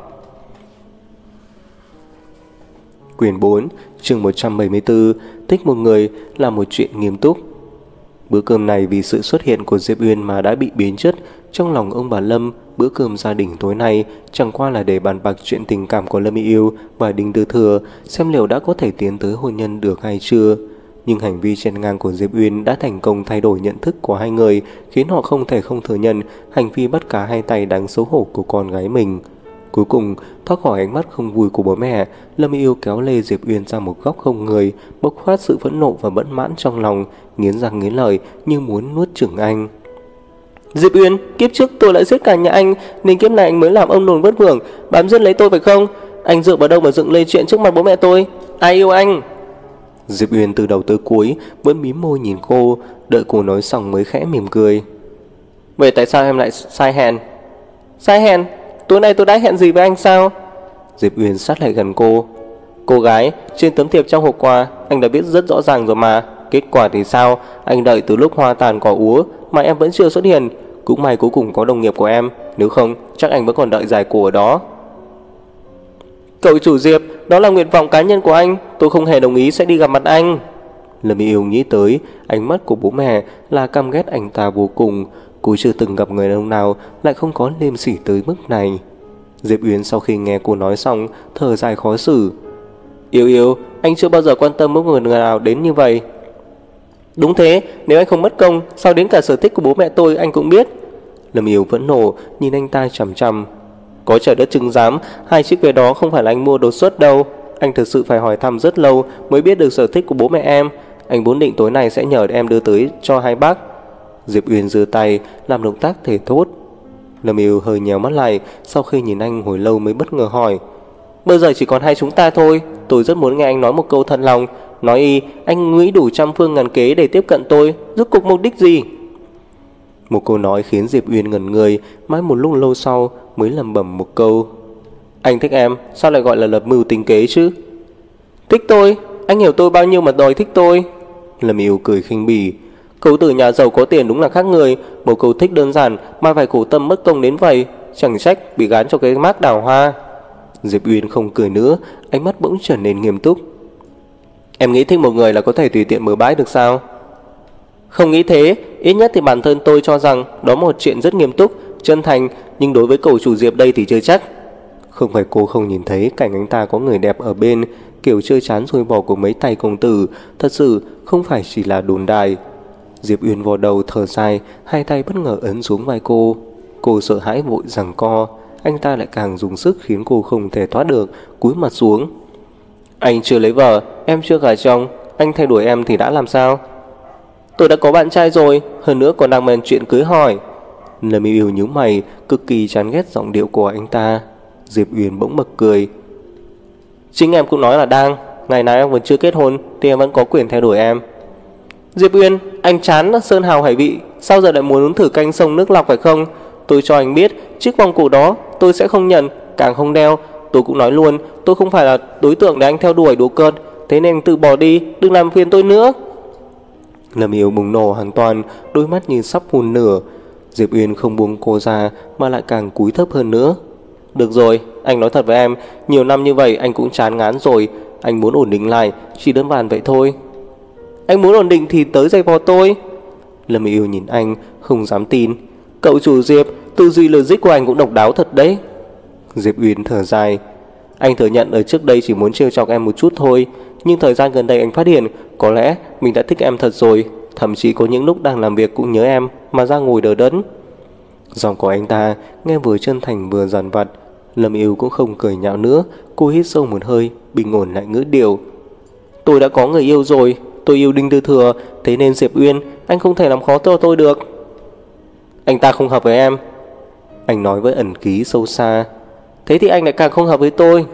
Quyển 4, chương 174, thích một người là một chuyện nghiêm túc. Bữa cơm này vì sự xuất hiện của Diệp Uyên mà đã bị biến chất. Trong lòng ông bà Lâm, bữa cơm gia đình tối nay chẳng qua là để bàn bạc chuyện tình cảm của Lâm Yêu và Đinh Tư Thừa, xem liệu đã có thể tiến tới hôn nhân được hay chưa. Nhưng hành vi chen ngang của Diệp Uyên đã thành công thay đổi nhận thức của hai người, khiến họ không thể không thừa nhận hành vi bắt cá hai tay đáng xấu hổ của con gái mình. Cuối cùng, thoát khỏi ánh mắt không vui của bố mẹ, Lâm Yêu kéo lê Diệp Uyên ra một góc không người, bộc phát sự phẫn nộ và bất mãn trong lòng, nghiến răng nghiến lợi như muốn nuốt chửng anh. Diệp Uyên, kiếp trước tôi đã giết cả nhà anh, nên kiếp này anh mới làm ông nồn vất vưởng, bám giết lấy tôi phải không? Anh dựa vào đâu mà dựng lên chuyện trước mặt bố mẹ tôi? Ai yêu anh? Diệp Uyên từ đầu tới cuối vẫn mím môi nhìn cô, đợi cô nói xong mới khẽ mỉm cười. Vậy tại sao em lại sai hẹn? Sai hẹn? Tối nay tôi đã hẹn gì với anh sao? Diệp Uyên sát lại gần cô. Cô gái, trên tấm thiệp trong hộp quà anh đã viết rất rõ ràng rồi mà. Kết quả thì sao? Anh đợi từ lúc hoa tàn cỏ úa mà em vẫn chưa xuất hiện. Cũng may cuối cùng có đồng nghiệp của em, nếu không chắc anh vẫn còn đợi giải cổ ở đó. Cậu chủ Diệp, đó là nguyện vọng cá nhân của anh, tôi không hề đồng ý sẽ đi gặp mặt anh. Lâm Yêu nghĩ tới ánh mắt của bố mẹ là căm ghét anh ta vô cùng. Cô chưa từng gặp người đàn ông nào lại không có liêm sỉ tới mức này. Diệp Uyên sau khi nghe cô nói xong thở dài khó xử. Yêu, anh chưa bao giờ quan tâm một người nào đến như vậy. Đúng thế, nếu anh không mất công, sao đến cả sở thích của bố mẹ tôi anh cũng biết. Lâm Yêu vẫn nổ nhìn anh ta chằm chằm. Có trời đất chứng giám, 2 chiếc vé đó không phải là anh mua đột xuất đâu. Anh thực sự phải hỏi thăm rất lâu mới biết được sở thích của bố mẹ em. Anh vốn định tối nay sẽ nhờ em đưa tới cho hai bác. Diệp Uyên giơ tay làm động tác thể thốt. Lâm Yêu hơi nhèo mắt lại, sau khi nhìn anh hồi lâu mới bất ngờ hỏi. Bây giờ chỉ còn hai chúng ta thôi, tôi rất muốn nghe anh nói một câu thật lòng. Nói anh nghĩ đủ trăm phương ngàn kế để tiếp cận tôi, rốt cuộc mục đích gì? Một câu nói khiến Diệp Uyên ngẩn người, mãi một lúc lâu sau mới lẩm bẩm một câu. Anh thích em, sao lại gọi là lập mưu tính kế chứ? Thích tôi? Anh hiểu tôi bao nhiêu mà đòi thích tôi? Lâm Yêu cười khinh bỉ. Cậu tử nhà giàu có tiền đúng là khác người. Một câu thích đơn giản mà phải khổ tâm mất công đến vậy, chẳng trách bị gán cho cái mác đào hoa. Diệp Uyên không cười nữa, ánh mắt bỗng trở nên nghiêm túc. Em nghĩ thích một người là có thể tùy tiện bừa bãi được sao? Không nghĩ thế, ít nhất thì bản thân tôi cho rằng đó một chuyện rất nghiêm túc, chân thành, nhưng đối với cậu chủ Diệp đây thì chưa chắc. Không phải cô không nhìn thấy cảnh anh ta có người đẹp ở bên, kiểu chơi chán rồi bỏ của mấy tay công tử, thật sự không phải chỉ là đồn đại. Diệp Uyên vò đầu thở dài, hai tay bất ngờ ấn xuống vai cô. Cô sợ hãi vội giằng co, anh ta lại càng dùng sức khiến cô không thể thoát được, cúi mặt xuống. Anh chưa lấy vợ, em chưa gả chồng, anh thay đổi em thì đã làm sao? Tôi đã có bạn trai rồi, hơn nữa còn đang bàn chuyện cưới hỏi. Lâm Yêu nhíu mày, cực kỳ chán ghét giọng điệu của anh ta. Diệp Uyên bỗng bật cười. Chính em cũng nói là đang, ngày nào em vẫn chưa kết hôn thì em vẫn có quyền thay đổi em. Diệp Uyên, anh chán sơn hào hải vị, sao giờ lại muốn uống thử canh sông nước lọc phải không? Tôi cho anh biết, chiếc vòng cổ đó tôi sẽ không nhận, càng không đeo. Tôi cũng nói luôn, tôi không phải là đối tượng để anh theo đuổi đùa cợt, thế nên từ bỏ đi, đừng làm phiền tôi nữa. Lâm Yêu bùng nổ hoàn toàn, đôi mắt nhìn sắp phun lửa. Diệp Uyên không buông cô ra mà lại càng cúi thấp hơn nữa. Được rồi, anh nói thật với em, nhiều năm như vậy anh cũng chán ngán rồi. Anh muốn ổn định lại, chỉ đơn giản vậy thôi. Anh muốn ổn định thì tới giày vò tôi. Lâm Yêu nhìn anh, không dám tin. Cậu chủ Diệp, tư duy logic của anh cũng độc đáo thật đấy. Diệp Uyên thở dài. Anh thừa nhận ở trước đây chỉ muốn trêu chọc em một chút thôi, nhưng thời gian gần đây anh phát hiện có lẽ mình đã thích em thật rồi. Thậm chí có những lúc đang làm việc cũng nhớ em mà ra ngồi đờ đẫn. Giọng của anh ta nghe vừa chân thành vừa dằn vặt. Lâm Yêu cũng không cười nhạo nữa. Cô hít sâu một hơi, bình ổn lại ngữ điệu. Tôi đã có người yêu rồi, tôi yêu Đinh Tư Thừa, thế nên Diệp Uyên, anh không thể làm khó cho tôi được. Anh ta không hợp với em. Anh nói với ẩn ký sâu xa. Thế thì anh lại càng không hợp với tôi.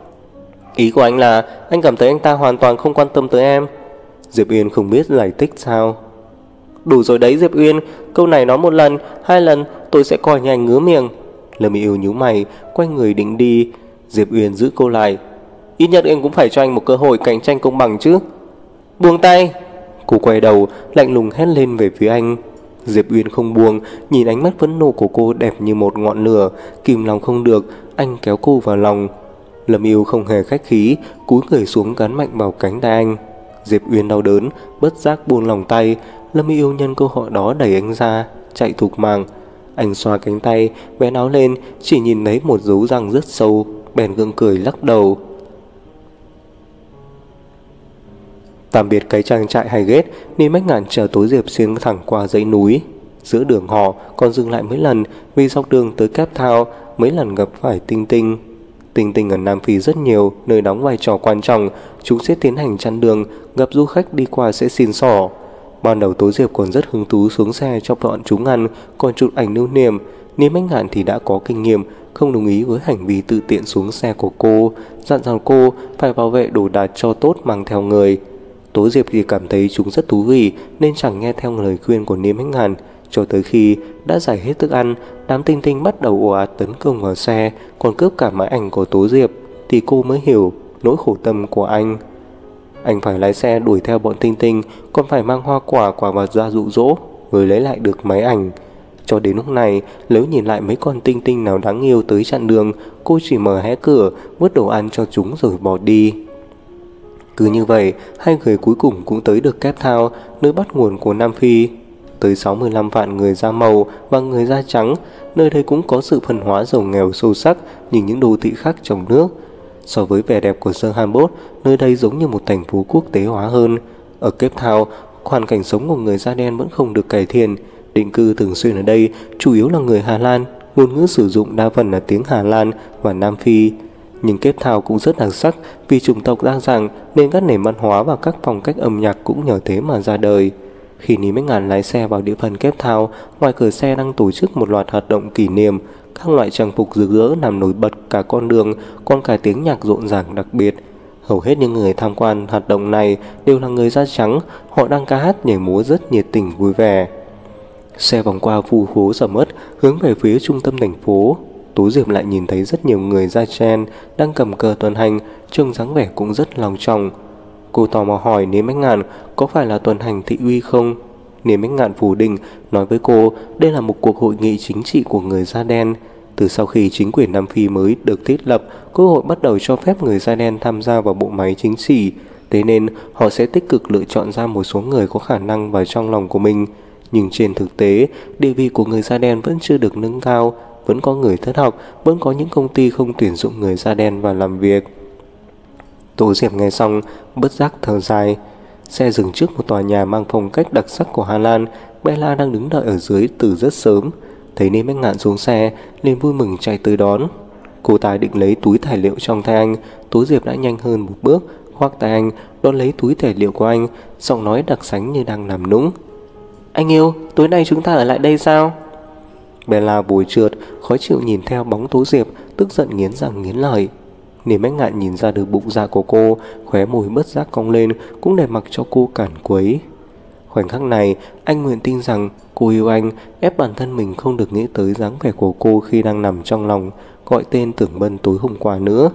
Ý của anh là anh cảm thấy anh ta hoàn toàn không quan tâm tới em. Diệp Uyên không biết giải thích sao. Đủ rồi đấy Diệp Uyên, câu này nói một lần, 2 lần tôi sẽ coi như anh ngứa miệng. Lâm Yêu nhíu mày, quay người định đi. Diệp Uyên giữ cô lại. Ít nhất em cũng phải cho anh một cơ hội cạnh tranh công bằng chứ. Buông tay. Cô quay đầu, lạnh lùng hét lên về phía anh. Diệp Uyên không buông, nhìn ánh mắt phẫn nộ của cô đẹp như một ngọn lửa. Kìm lòng không được, anh kéo cô vào lòng. Lâm Yêu không hề khách khí, cúi người xuống gắn mạnh vào cánh tay anh. Diệp Uyên đau đớn, bất giác buông lòng tay. Lâm Yêu nhân cơ hội đó đẩy anh ra, chạy thục mạng. Anh xoa cánh tay, vén áo lên, chỉ nhìn thấy một dấu răng rất sâu, bèn gượng cười lắc đầu. Tạm biệt cái trang trại hay ghét, nên Mách Ngạn chờ tối Diệp xuyên thẳng qua dãy núi. Giữa đường họ còn dừng lại mấy lần, vì dọc đường tới Cape Town mấy lần gặp phải Tinh Tinh. Tinh Tinh ở Nam Phi rất nhiều nơi đóng vai trò quan trọng. Chúng sẽ tiến hành chặn đường, gặp du khách đi qua sẽ xin xỏ. Ban đầu tối Diệp còn rất hứng thú xuống xe cho bọn chúng ăn, còn chụp ảnh lưu niệm. Nên Mách Ngạn thì đã có kinh nghiệm, không đồng ý với hành vi tự tiện xuống xe của cô, dặn dò cô phải bảo vệ đồ đạc cho tốt mang theo người. Tối Diệp thì cảm thấy chúng rất thú vị nên chẳng nghe theo lời khuyên của Niêm Mách Ngạn. Cho tới khi đã giải hết thức ăn, đám Tinh Tinh bắt đầu ồ ạt tấn công vào xe, còn cướp cả máy ảnh của Tố Diệp, thì cô mới hiểu nỗi khổ tâm của anh. Anh phải lái xe đuổi theo bọn Tinh Tinh, còn phải mang hoa quả vật ra dụ dỗ mới lấy lại được máy ảnh. Cho đến lúc này, nếu nhìn lại mấy con Tinh Tinh nào đáng yêu tới chặn đường, cô chỉ mở hé cửa, vứt đồ ăn cho chúng rồi bỏ đi. Cứ như vậy, hai người cuối cùng cũng tới được Cape Town, nơi bắt nguồn của Nam Phi. Tới 65 vạn người da màu và người da trắng, nơi đây cũng có sự phân hóa giàu nghèo sâu sắc như những đô thị khác trong nước. So với vẻ đẹp của Johannesburg, nơi đây giống như một thành phố quốc tế hóa hơn. Ở Cape Town, hoàn cảnh sống của người da đen vẫn không được cải thiện. Định cư thường xuyên ở đây chủ yếu là người Hà Lan, ngôn ngữ sử dụng đa phần là tiếng Hà Lan và Nam Phi. Nhưng Cape Town cũng rất đặc sắc vì chủng tộc đa dạng nên các nền văn hóa và các phong cách âm nhạc cũng nhờ thế mà ra đời. Khi Lý Bách Ngạn lái xe vào địa phận Cape Town, ngoài cửa xe đang tổ chức một loạt hoạt động kỷ niệm. Các loại trang phục rực rỡ làm nổi bật cả con đường, còn cả tiếng nhạc rộn ràng đặc biệt. Hầu hết những người tham quan hoạt động này đều là người da trắng, họ đang ca hát nhảy múa rất nhiệt tình vui vẻ. Xe vòng qua khu phố sầm uất hướng về phía trung tâm thành phố. Tố Diệp lại nhìn thấy rất nhiều người da đen đang cầm cờ tuần hành, trông dáng vẻ cũng rất lòng trọng. Cô tò mò hỏi Lý Bách Ngạn có phải là tuần hành thị uy không. Lý Bách Ngạn phủ định, nói với cô đây là một cuộc hội nghị chính trị của người da đen. Từ sau khi chính quyền Nam Phi mới được thiết lập, Quốc hội bắt đầu cho phép người da đen tham gia vào bộ máy chính trị. Thế nên họ sẽ tích cực lựa chọn ra một số người có khả năng vào trong lòng của mình. Nhưng trên thực tế, địa vị của người da đen vẫn chưa được nâng cao, vẫn có người thất học, vẫn có những công ty không tuyển dụng người da đen vào làm việc. Tố Diệp nghe xong, bất giác thở dài. Xe dừng trước một tòa nhà mang phong cách đặc sắc của Hà Lan. Bella đang đứng đợi ở dưới từ rất sớm. Thấy Lý Bách Ngạn xuống xe, liền vui mừng chạy tới đón. Cô ta định lấy túi tài liệu trong tay anh. Tố Diệp đã nhanh hơn một bước, khoác tay anh, đón lấy túi tài liệu của anh, giọng nói đặc sánh như đang làm nũng. Anh yêu, tối nay chúng ta ở lại đây sao? Bella bùi trượt, khó chịu nhìn theo bóng Tố Diệp, tức giận nghiến răng nghiến lợi. Lý Bách Ngạn nhìn ra được bụng dạ của cô, khóe môi bất giác cong lên, cũng để mặc cho cô cản quấy. Khoảnh khắc này, anh nguyện tin rằng cô yêu anh, ép bản thân mình không được nghĩ tới dáng vẻ của cô khi đang nằm trong lòng, gọi tên Tưởng Bân tối hôm qua nữa.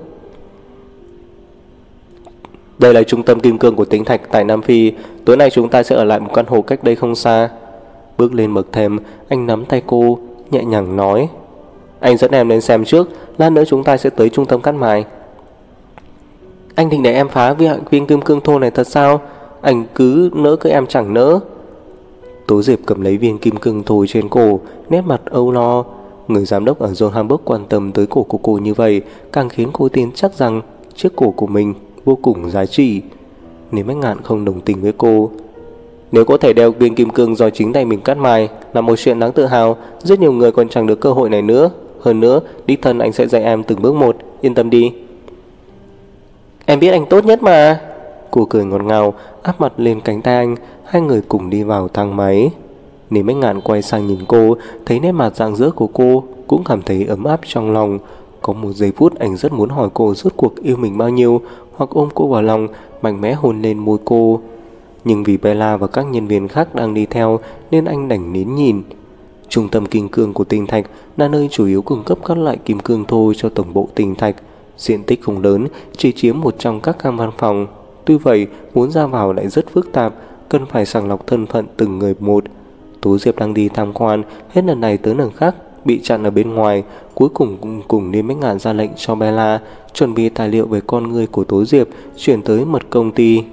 Đây là trung tâm kim cương của Tĩnh Thạch tại Nam Phi. Tối nay chúng ta sẽ ở lại một căn hộ cách đây không xa. Bước lên bậc thềm, anh nắm tay cô, nhẹ nhàng nói. Anh dẫn em đến xem trước, lát nữa chúng ta sẽ tới trung tâm cắt mài. Anh định để em phá viên kim cương thô này thật sao? Anh cứ nỡ cứ em chẳng nỡ. Tố Diệp cầm lấy viên kim cương thô trên cổ, nét mặt âu lo. Người giám đốc ở Johannesburg quan tâm tới cổ của cô như vậy, càng khiến cô tin chắc rằng chiếc cổ của mình vô cùng giá trị. Nếu Bách Ngạn không đồng tình với cô. Nếu có thể đeo viên kim cương do chính tay mình cắt mài là một chuyện đáng tự hào, rất nhiều người còn chẳng được cơ hội này nữa. Hơn nữa, đích thân anh sẽ dạy em từng bước một, yên tâm đi. Em biết anh tốt nhất mà. Cô cười ngọt ngào, áp mặt lên cánh tay anh. Hai người cùng đi vào thang máy. Nếu Bách Ngạn quay sang nhìn cô, thấy nét mặt rạng rỡ của cô, cũng cảm thấy ấm áp trong lòng. Có một giây phút anh rất muốn hỏi cô rốt cuộc yêu mình bao nhiêu, hoặc ôm cô vào lòng, mạnh mẽ hôn lên môi cô. Nhưng vì Bella và các nhân viên khác đang đi theo nên anh đành nín nhìn. Trung tâm kim cương của Tinh Thạch là nơi chủ yếu cung cấp các loại kim cương thô cho tổng bộ Tinh Thạch. Diện tích không lớn, chỉ chiếm một trong các căn văn phòng. Tuy vậy, muốn ra vào lại rất phức tạp, cần phải sàng lọc thân phận từng người một. Tố Diệp đang đi tham quan, hết lần này tới lần khác, bị chặn ở bên ngoài. Cuối cùng cùng Lý Bách Ngạn ra lệnh cho Bella chuẩn bị tài liệu về con người của Tố Diệp, chuyển tới mật công ty.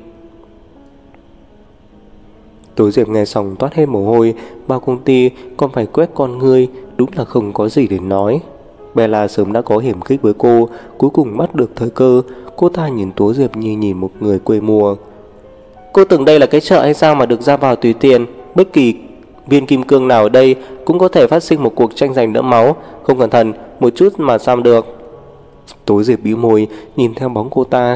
Tố Diệp nghe xong toát hết mồ hôi. Bao công ty còn phải quét con người, đúng là không có gì để nói. Bella sớm đã có hiểm khích với cô, cuối cùng bắt được thời cơ. Cô ta nhìn Tố Diệp như nhìn một người quê mùa. Cô tưởng đây là cái chợ hay sao mà được ra vào tùy tiện? Bất kỳ viên kim cương nào ở đây cũng có thể phát sinh một cuộc tranh giành đẫm máu. Không cẩn thận một chút mà sao được. Tố Diệp bĩu môi nhìn theo bóng cô ta.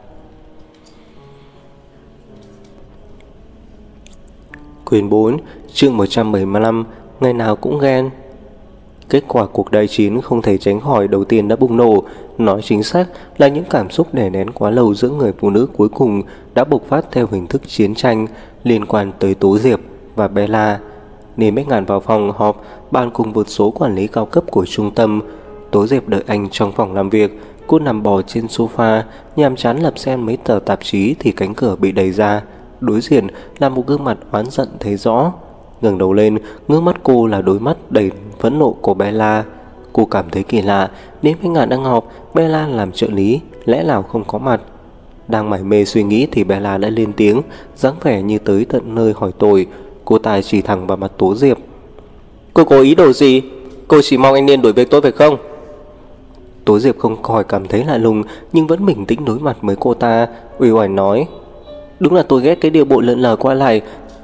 Quyển 4, chương 175, ngày nào cũng ghen. Kết quả cuộc đại chiến không thể tránh khỏi đầu tiên đã bùng nổ. Nói chính xác là những cảm xúc đè nén quá lâu giữa người phụ nữ cuối cùng đã bộc phát theo hình thức chiến tranh liên quan tới Tố Diệp và Bella. Nên Bách Ngạn vào phòng họp bàn cùng một số quản lý cao cấp của trung tâm. Tố Diệp đợi anh trong phòng làm việc, Cô nằm bò trên sofa, nhàm chán lật xem mấy tờ tạp chí thì cánh cửa bị đẩy ra. Đối diện là một gương mặt oán giận thấy rõ. Ngẩng đầu lên, ngước mắt cô là đôi mắt đầy phẫn nộ của Bella. Cô cảm thấy kỳ lạ, nếu mấy ngàn đang họp, Bella làm trợ lý, lẽ nào không có mặt. Đang mải mê suy nghĩ thì Bella đã lên tiếng, dáng vẻ như tới tận nơi hỏi tội. Cô ta chỉ thẳng vào mặt Tố Diệp. Cô có ý đồ gì? Cô chỉ mong anh Niên đuổi việc tôi phải không? Tố Diệp không khỏi cảm thấy lạ lùng, nhưng vẫn bình tĩnh đối mặt với cô ta, uể oải nói. Đúng là tôi ghét cái điều bộ lượn lờ qua lại,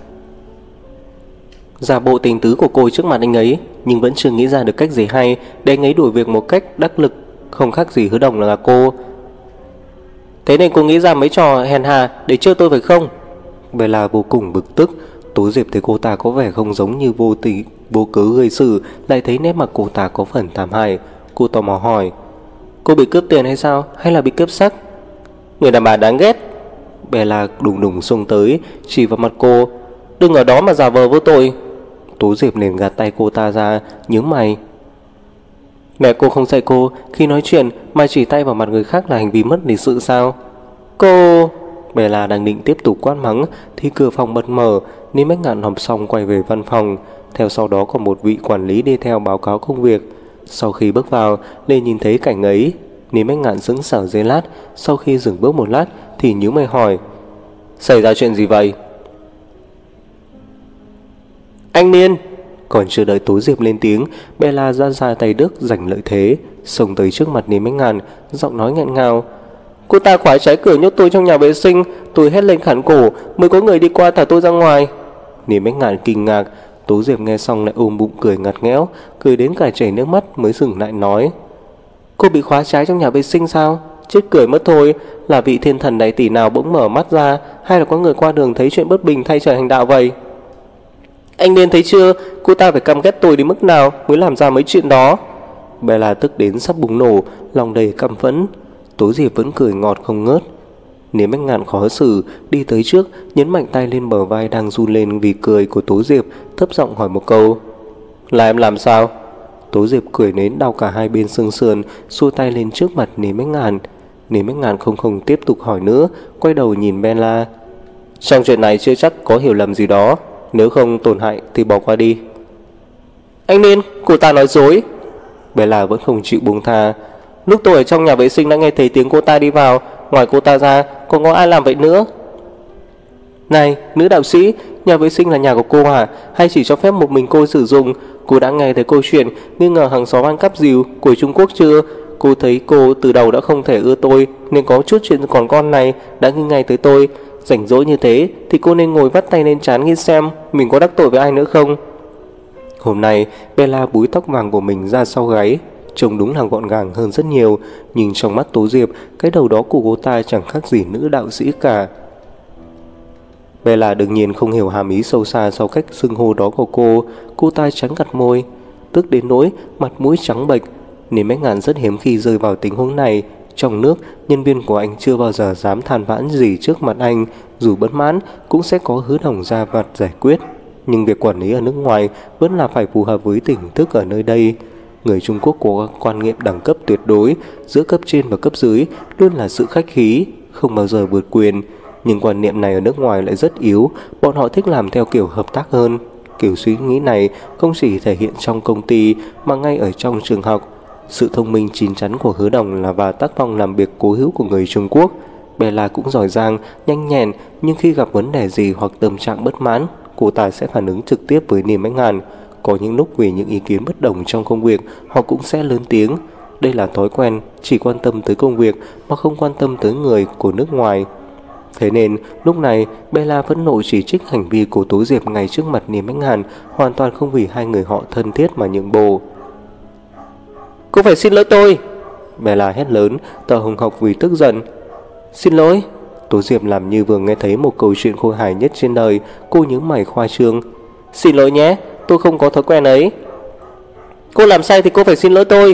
giả bộ tình tứ của cô trước mặt anh ấy, nhưng vẫn chưa nghĩ ra được cách gì hay để anh ấy đuổi việc một cách đắc lực, không khác gì Hứa Đồng là cô. Thế nên cô nghĩ ra mấy trò hèn hà để chơi tôi phải không? Bella vô cùng bực tức. Tố Diệp thấy cô ta có vẻ không giống như vô cớ gây sự, lại thấy nét mặt cô ta có phần thảm hại. Cô tò mò hỏi, cô bị cướp tiền hay sao, hay là bị cướp sắc? Người đàn bà đáng ghét. Bella đùng đùng xông tới, chỉ vào mặt cô. Đừng ở đó mà giả vờ vô tội. Tố Diệp liền gạt tay cô ta ra, nhướng mày. Mẹ cô không dạy cô khi nói chuyện mà chỉ tay vào mặt người khác là hành vi mất lịch sự sao? Cô... Bella đang định tiếp tục quát mắng thì cửa phòng bật mở, Ni Bách Ngạn họp xong quay về văn phòng. Theo sau đó có một vị quản lý đi theo báo cáo công việc. Sau khi bước vào, Lê nhìn thấy cảnh ấy, Ni Bách Ngạn sững sờ giây lát. Sau khi dừng bước một lát thì nhíu mày hỏi, xảy ra chuyện gì vậy? Anh Niên. Còn chưa đợi Tố Diệp lên tiếng, Bella ra tay Đức giành lợi thế, xông tới trước mặt Ni Bách Ngạn, giọng nói nghẹn ngào. Cô ta khóa trái cửa nhốt tôi trong nhà vệ sinh, tôi hét lên khản cổ mới có người đi qua thả tôi ra ngoài. Ni Bách Ngạn kinh ngạc. Tố Diệp nghe xong lại ôm bụng cười ngặt nghẽo, cười đến cả chảy nước mắt mới dừng lại nói, cô bị khóa trái trong nhà vệ sinh sao? Chết cười mất thôi. Là vị thiên thần đại tỷ nào bỗng mở mắt ra, hay là có người qua đường thấy chuyện bất bình thay trời hành đạo vậy? Anh nên thấy chưa, cô ta phải căm ghét tôi đến mức nào mới làm ra mấy chuyện đó. Bella tức đến sắp bùng nổ, lòng đầy căm phẫn. Tố Diệp vẫn cười ngọt không ngớt. Nếu Bách Ngạn khó xử, đi tới trước, nhấn mạnh tay lên bờ vai đang run lên vì cười của Tố Diệp, thấp giọng hỏi một câu, là em làm sao? Tố Diệp cười đến đau cả hai bên xương sườn, xua tay lên trước mặt Nếu Bách Ngạn. Nếu Bách Ngạn không tiếp tục hỏi nữa, quay đầu nhìn Bella. Trong chuyện này chưa chắc có hiểu lầm gì đó, nếu không tổn hại thì bỏ qua đi. Anh nên, cô ta nói dối. Bella vẫn không chịu buông tha. Lúc tôi ở trong nhà vệ sinh đã nghe thấy tiếng cô ta đi vào, ngoài cô ta ra còn có ai làm vậy nữa? Này, nữ đạo sĩ, nhà vệ sinh là nhà của cô hả? Hay chỉ cho phép một mình cô sử dụng? Cô đã nghe thấy câu chuyện nghi ngờ hàng xóm ăn cắp rìu của Trung Quốc chưa? Cô thấy cô từ đầu đã không thể ưa tôi, nên có chút chuyện còn con này đã nghi ngay tới tôi. Rảnh rỗi như thế thì cô nên ngồi vắt tay lên trán nghĩ xem mình có đắc tội với ai nữa không. Hôm nay Bella búi tóc vàng của mình ra sau gáy, trông đúng là gọn gàng hơn rất nhiều. Nhưng trong mắt Tố Diệp, cái đầu đó của cô ta chẳng khác gì nữ đạo sĩ cả. Bella đương nhiên không hiểu hàm ý sâu xa sau cách xưng hô đó của cô. Cô ta trắng gặt môi, tức đến nỗi mặt mũi trắng bệch. Nên Bách Ngạn rất hiếm khi rơi vào tình huống này. Trong nước, nhân viên của anh chưa bao giờ dám than vãn gì trước mặt anh. Dù bất mãn cũng sẽ có Hứa Đồng ra mặt giải quyết. Nhưng việc quản lý ở nước ngoài vẫn là phải phù hợp với tình thức ở nơi đây. Người Trung Quốc có quan niệm đẳng cấp tuyệt đối, giữa cấp trên và cấp dưới luôn là sự khách khí, không bao giờ vượt quyền. Nhưng quan niệm này ở nước ngoài lại rất yếu, bọn họ thích làm theo kiểu hợp tác hơn. Kiểu suy nghĩ này không chỉ thể hiện trong công ty mà ngay ở trong trường học. Sự thông minh chín chắn của Hứa Đồng là và tác phong làm việc cố hữu của người Trung Quốc. Bella cũng giỏi giang, nhanh nhẹn, nhưng khi gặp vấn đề gì hoặc tâm trạng bất mãn, cô ta sẽ phản ứng trực tiếp với Niềm Bách Ngạn. Có những lúc vì những ý kiến bất đồng trong công việc, họ cũng sẽ lớn tiếng. Đây là thói quen, chỉ quan tâm tới công việc mà không quan tâm tới người của nước ngoài. Thế nên lúc này Bella phẫn nộ chỉ trích hành vi của Tố Diệp ngay trước mặt Niềm Bách Ngạn, hoàn toàn không vì hai người họ thân thiết mà nhượng bộ. Cô phải xin lỗi tôi. Bella hét lớn, tỏ hồng hộc vì tức giận. Xin lỗi. Tố Diệp làm như vừa nghe thấy một câu chuyện khôi hài nhất trên đời. Cô nhướng mày khoa trương. Xin lỗi nhé, tôi không có thói quen ấy. Cô làm sai thì cô phải xin lỗi tôi.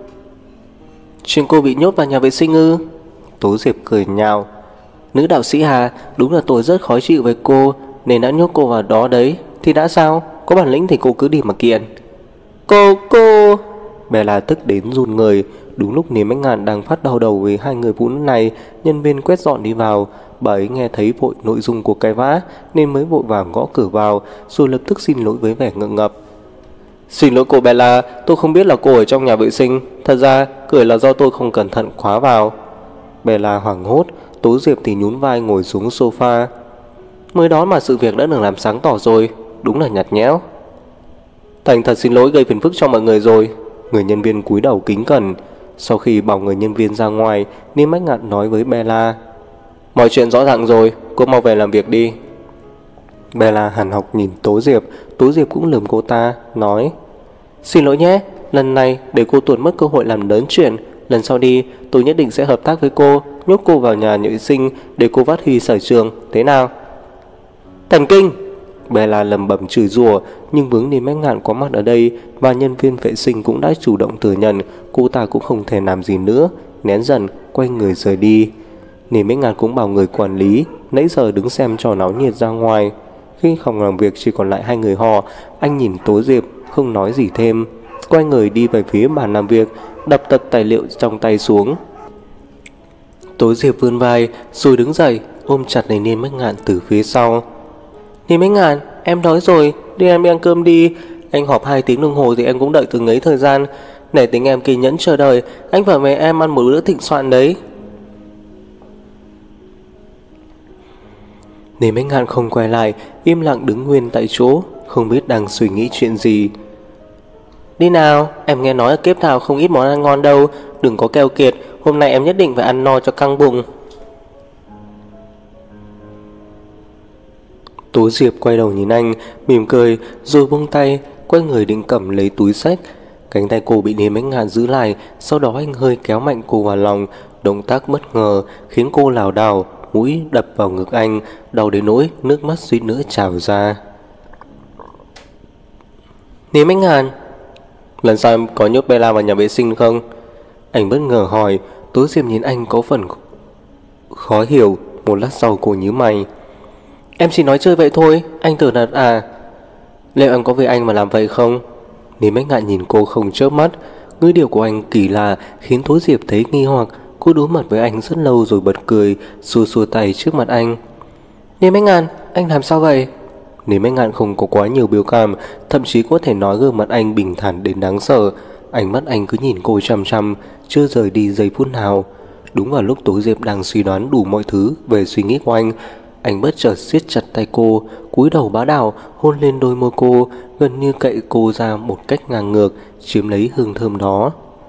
Chuyện cô bị nhốt vào nhà vệ sinh ư? Tố Diệp cười nhạo. Nữ đạo sĩ Hà, đúng là tôi rất khó chịu với cô nên đã nhốt cô vào đó đấy. Thì đã sao, có bản lĩnh thì cô cứ đi mà kiện. Cô... Bella tức đến run người. Đúng lúc Niềm Bách Ngạn đang phát đau đầu với hai người phụ nữ này, nhân viên quét dọn đi vào. Bà ấy nghe thấy vội nội dung của cái vã nên mới vội vàng gõ cửa vào, rồi lập tức xin lỗi với vẻ ngượng ngập. Xin lỗi cô Bella, tôi không biết là cô ở trong nhà vệ sinh. Thật ra cửa là do tôi không cẩn thận khóa vào. Bella hoảng hốt. Tố Diệp thì nhún vai ngồi xuống sofa. Mới đó mà sự việc đã được làm sáng tỏ rồi. Đúng là nhạt nhẽo. Thành thật xin lỗi gây phiền phức cho mọi người rồi. Người nhân viên cúi đầu kính cẩn. Sau khi bảo người nhân viên ra ngoài, Niềm Bách Ngạn nói với Bella, mọi chuyện rõ ràng rồi, cô mau về làm việc đi. Bella hằn học nhìn Tố Diệp. Tố Diệp cũng lườm cô ta, nói, xin lỗi nhé, lần này để cô tuột mất cơ hội làm lớn chuyện. Lần sau đi tôi nhất định sẽ hợp tác với cô, nhốt cô vào nhà vệ sinh để cô phát huy sở trường. Thế nào? Thần kinh! Bella lầm bầm chửi rủa, nhưng vướng Niềm Bách Ngạn có mặt ở đây và nhân viên vệ sinh cũng đã chủ động thừa nhận, cô ta cũng không thể làm gì nữa. Nén giận quay người rời đi. Niềm Bách Ngạn cũng bảo người quản lý nãy giờ đứng xem trò náo nhiệt ra ngoài. Khi phòng làm việc chỉ còn lại hai người họ, anh nhìn Tố Diệp không nói gì thêm, quay người đi về phía bàn làm việc, đập tập tài liệu trong tay xuống. Tố Diệp vươn vai rồi đứng dậy, ôm chặt lấy Niềm Bách Ngạn từ phía sau. Niềm Bách Ngạn, em đói rồi, đi em đi ăn cơm đi. Anh họp 2 tiếng đồng hồ thì em cũng đợi từng ấy thời gian. Nể tính em kiên nhẫn chờ đợi, anh phải mời em ăn một bữa thịnh soạn đấy. Niềm Bách Ngạn không quay lại, im lặng đứng nguyên tại chỗ, không biết đang suy nghĩ chuyện gì. Đi nào, em nghe nói ở Cape Town không ít món ăn ngon đâu. Đừng có keo kiệt, hôm nay em nhất định phải ăn no cho căng bụng. Tố Diệp quay đầu nhìn anh, mỉm cười rồi buông tay, quay người định cầm lấy túi xách. Cánh tay cô bị Niềm Bách Ngạn giữ lại, sau đó anh hơi kéo mạnh cô vào lòng. Động tác bất ngờ khiến cô lảo đảo, mũi đập vào ngực anh, đau đến nỗi nước mắt suýt nữa trào ra. Niềm Bách Ngạn, lần sau em có nhốt Bella vào nhà vệ sinh không? Anh bất ngờ hỏi. Tố Diệp nhìn anh có phần khó hiểu. Một lát sau cô nhíu mày. Em chỉ nói chơi vậy thôi, anh tưởng thật à? Liệu em có vì anh mà làm vậy không? Niềm Bách Ngạn nhìn cô không chớp mắt. Ngữ điệu của anh kỳ lạ khiến Tố Diệp thấy nghi hoặc. Cô đối mặt với anh rất lâu rồi bật cười, xua xua tay trước mặt anh. Niềm Bách Ngạn, anh làm sao vậy? Niềm Bách Ngạn không có quá nhiều biểu cảm, thậm chí có thể nói gương mặt anh bình thản đến đáng sợ. Ánh mắt anh cứ nhìn cô chăm chăm, chưa rời đi giây phút nào. Đúng vào lúc Tố Diệp đang suy đoán đủ mọi thứ về suy nghĩ của anh bất chợt siết chặt tay cô, cúi đầu bá đạo hôn lên đôi môi cô, gần như cậy cô ra một cách ngang ngược, chiếm lấy hương thơm đó.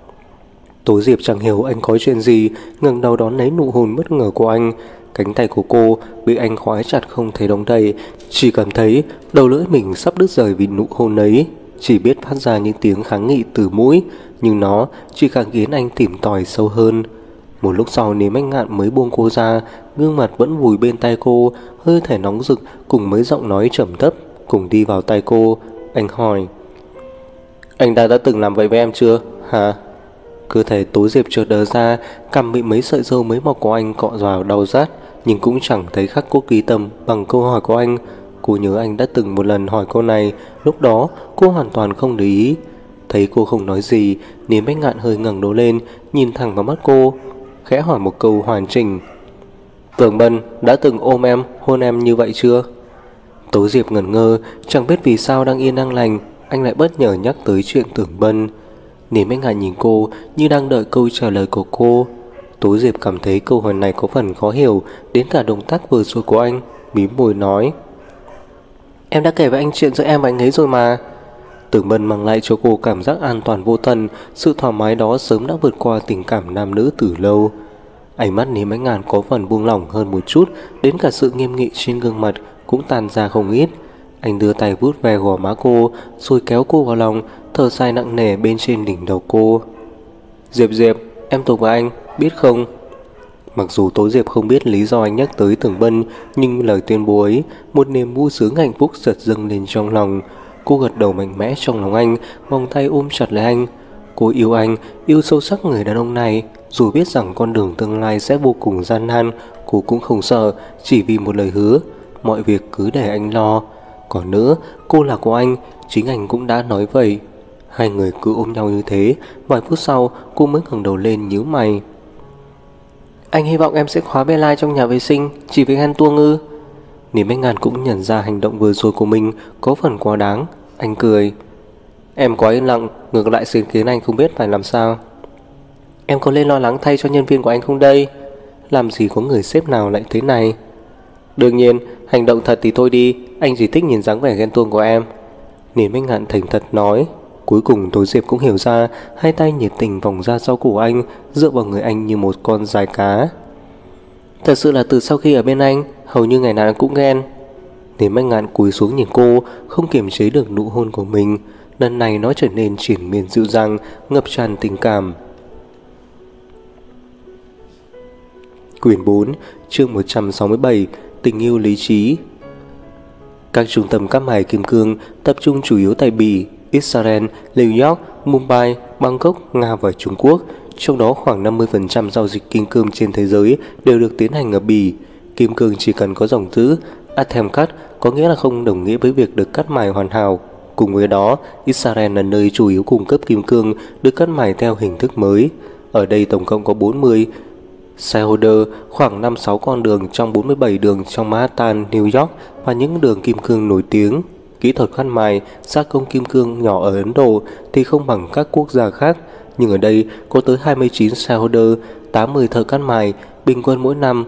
Tố Diệp chẳng hiểu anh có chuyện gì, ngẩng đầu đón lấy nụ hôn bất ngờ của anh. Cánh tay của cô bị anh khóa chặt không thể động đậy, chỉ cảm thấy đầu lưỡi mình sắp đứt rời vì nụ hôn ấy. Chỉ biết phát ra những tiếng kháng nghị từ mũi, nhưng nó chỉ càng khiến anh tìm tòi sâu hơn. Một lúc sau Niềm Bách Ngạn mới buông cô ra, gương mặt vẫn vùi bên tay cô, hơi thở nóng rực cùng mấy giọng nói trầm thấp cùng đi vào tai cô. Anh hỏi, anh đã từng làm vậy với em chưa hả? Cơ thể Tố Diệp chợt đờ ra, cằm bị mấy sợi râu mới mọc của anh cọ vào đau rát, nhưng cũng chẳng thấy khắc cô ký tâm bằng câu hỏi của anh. Cô nhớ anh đã từng một lần hỏi câu này, lúc đó cô hoàn toàn không để ý. Thấy cô không nói gì, Niềm Bách Ngạn hơi ngẩng đầu lên, nhìn thẳng vào mắt cô, khẽ hỏi một câu hoàn chỉnh. Tưởng Bân đã từng ôm em, hôn em như vậy chưa? Tố Diệp ngẩn ngơ, chẳng biết vì sao đang yên đang lành, anh lại bất ngờ nhắc tới chuyện Tưởng Bân. Niềm Bách Ngạn nhìn cô như đang đợi câu trả lời của cô. Tố Diệp cảm thấy câu hỏi này có phần khó hiểu, đến cả động tác vừa rồi của anh, mím môi nói, em đã kể với anh chuyện giữa em và anh ấy rồi mà. Tưởng Bân mang lại cho cô cảm giác an toàn vô tận, sự thoải mái đó sớm đã vượt qua tình cảm nam nữ từ lâu. Ánh mắt Niềm Bách Ngạn có phần buông lỏng hơn một chút, đến cả sự nghiêm nghị trên gương mặt cũng tan ra không ít. Anh đưa tay vuốt ve gò má cô, rồi kéo cô vào lòng, thở dài nặng nề bên trên đỉnh đầu cô. Diệp Diệp, em thuộc với anh, biết không? Mặc dù Tố Diệp không biết lý do anh nhắc tới Tưởng Bân, nhưng lời tuyên bố ấy, một niềm vui sướng hạnh phúc chợt dâng lên trong lòng. Cô gật đầu mạnh mẽ trong lòng anh, vòng tay ôm chặt lấy anh. Cô yêu anh, yêu sâu sắc người đàn ông này. Dù biết rằng con đường tương lai sẽ vô cùng gian nan, cô cũng không sợ, chỉ vì một lời hứa, mọi việc cứ để anh lo. Còn nữa, cô là của anh, chính anh cũng đã nói vậy. Hai người cứ ôm nhau như thế. Vài phút sau cô mới ngẩng đầu lên nhíu mày. Anh hy vọng em sẽ khóa Bella trong nhà vệ sinh chỉ vì ghen tuông ư? Niềm Bách Ngạn cũng nhận ra hành động vừa rồi của mình có phần quá đáng. Anh cười. Em quá yên lặng, ngược lại sự khiến anh không biết phải làm sao. Em có lên lo lắng thay cho nhân viên của anh không đây? Làm gì có người sếp nào lại thế này. Đương nhiên, hành động thật thì thôi đi, anh chỉ thích nhìn dáng vẻ ghen tuông của em. Niềm Bách Ngạn thành thật nói. Cuối cùng Tố Diệp cũng hiểu ra. Hai tay nhiệt tình vòng ra sau cổ anh, dựa vào người anh như một con giái cá. Thật sự là từ sau khi ở bên anh, hầu như ngày nào anh cũng ghen. Niềm Bách Ngạn cúi xuống nhìn cô, không kiềm chế được nụ hôn của mình. Lần này nó trở nên triển miên dịu dàng, ngập tràn tình cảm. Quyển 4, chương 167, tình yêu lý trí. Các trung tâm cáp mài kim cương tập trung chủ yếu tại Bỉ, Israel, New York, Mumbai, Bangkok, Nga và Trung Quốc. Trong đó khoảng 50% giao dịch kim cương trên thế giới đều được tiến hành ở Bỉ. Kim cương chỉ cần có dòng chữ Atem Cut có nghĩa là không đồng nghĩa với việc được cắt mài hoàn hảo. Cùng với đó, Israel là nơi chủ yếu cung cấp kim cương được cắt mài theo hình thức mới. Ở đây tổng cộng có 40 shareholder, khoảng 5-6 con đường trong 47 đường trong Manhattan, New York và những đường kim cương nổi tiếng. Kỹ thuật cắt mài, gia công kim cương nhỏ ở Ấn Độ thì không bằng các quốc gia khác, nhưng ở đây có tới 29 shareholder, 80 thợ cắt mài, bình quân mỗi năm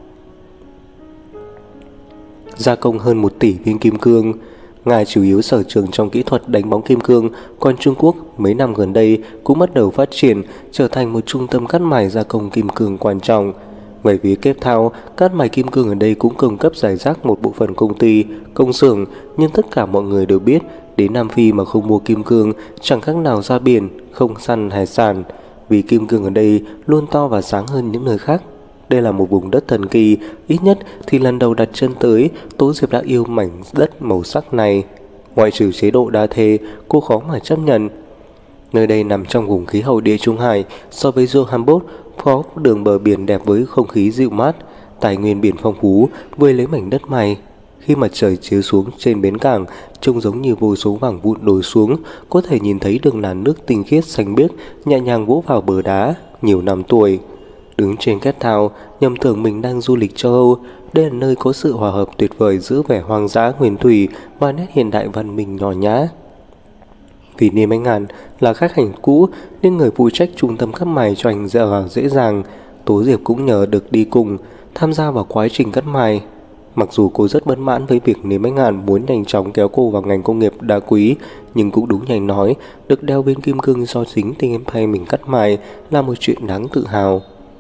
gia công hơn 1 tỷ viên kim cương. Nga chủ yếu sở trường trong kỹ thuật đánh bóng kim cương, còn Trung Quốc mấy năm gần đây cũng bắt đầu phát triển trở thành một trung tâm cắt mài gia công kim cương quan trọng. Về phía Cape Town, cắt mài kim cương ở đây cũng cung cấp rải rác một bộ phận công ty, công xưởng, nhưng tất cả mọi người đều biết đến Nam Phi mà không mua kim cương chẳng khác nào ra biển, không săn hải sản, vì kim cương ở đây luôn to và sáng hơn những nơi khác. Đây là một vùng đất thần kỳ, ít nhất thì lần đầu đặt chân tới, Tố Diệp đã yêu mảnh đất màu sắc này. Ngoại trừ chế độ đa thê, cô khó mà chấp nhận. Nơi đây nằm trong vùng khí hậu Địa Trung Hải, so với Johannesburg có đường bờ biển đẹp với không khí dịu mát, tài nguyên biển phong phú, vơi lấy mảnh đất mài. Khi mặt trời chiếu xuống trên bến cảng, trông giống như vô số vàng vụn đổ xuống, có thể nhìn thấy đường làn nước tinh khiết xanh biếc nhẹ nhàng vỗ vào bờ đá nhiều năm tuổi. Đứng trên Cape Town, nhầm tưởng mình đang du lịch châu Âu. Đây là nơi có sự hòa hợp tuyệt vời giữa vẻ hoang dã nguyên thủy và nét hiện đại văn minh nhỏ nhã. Vì Niềm Bách Ngạn là khách hành cũ nên người phụ trách trung tâm cắt mài cho anh dễ dàng. Tố Diệp cũng nhờ được đi cùng tham gia vào quá trình cắt mài. Mặc dù cô rất bất mãn với việc Niềm Bách Ngạn muốn nhanh chóng kéo cô vào ngành công nghiệp đá quý, nhưng cũng đúng như anh nói, được đeo viên kim cương do chính tay em thay mình cắt mài là một chuyện đáng tự hào.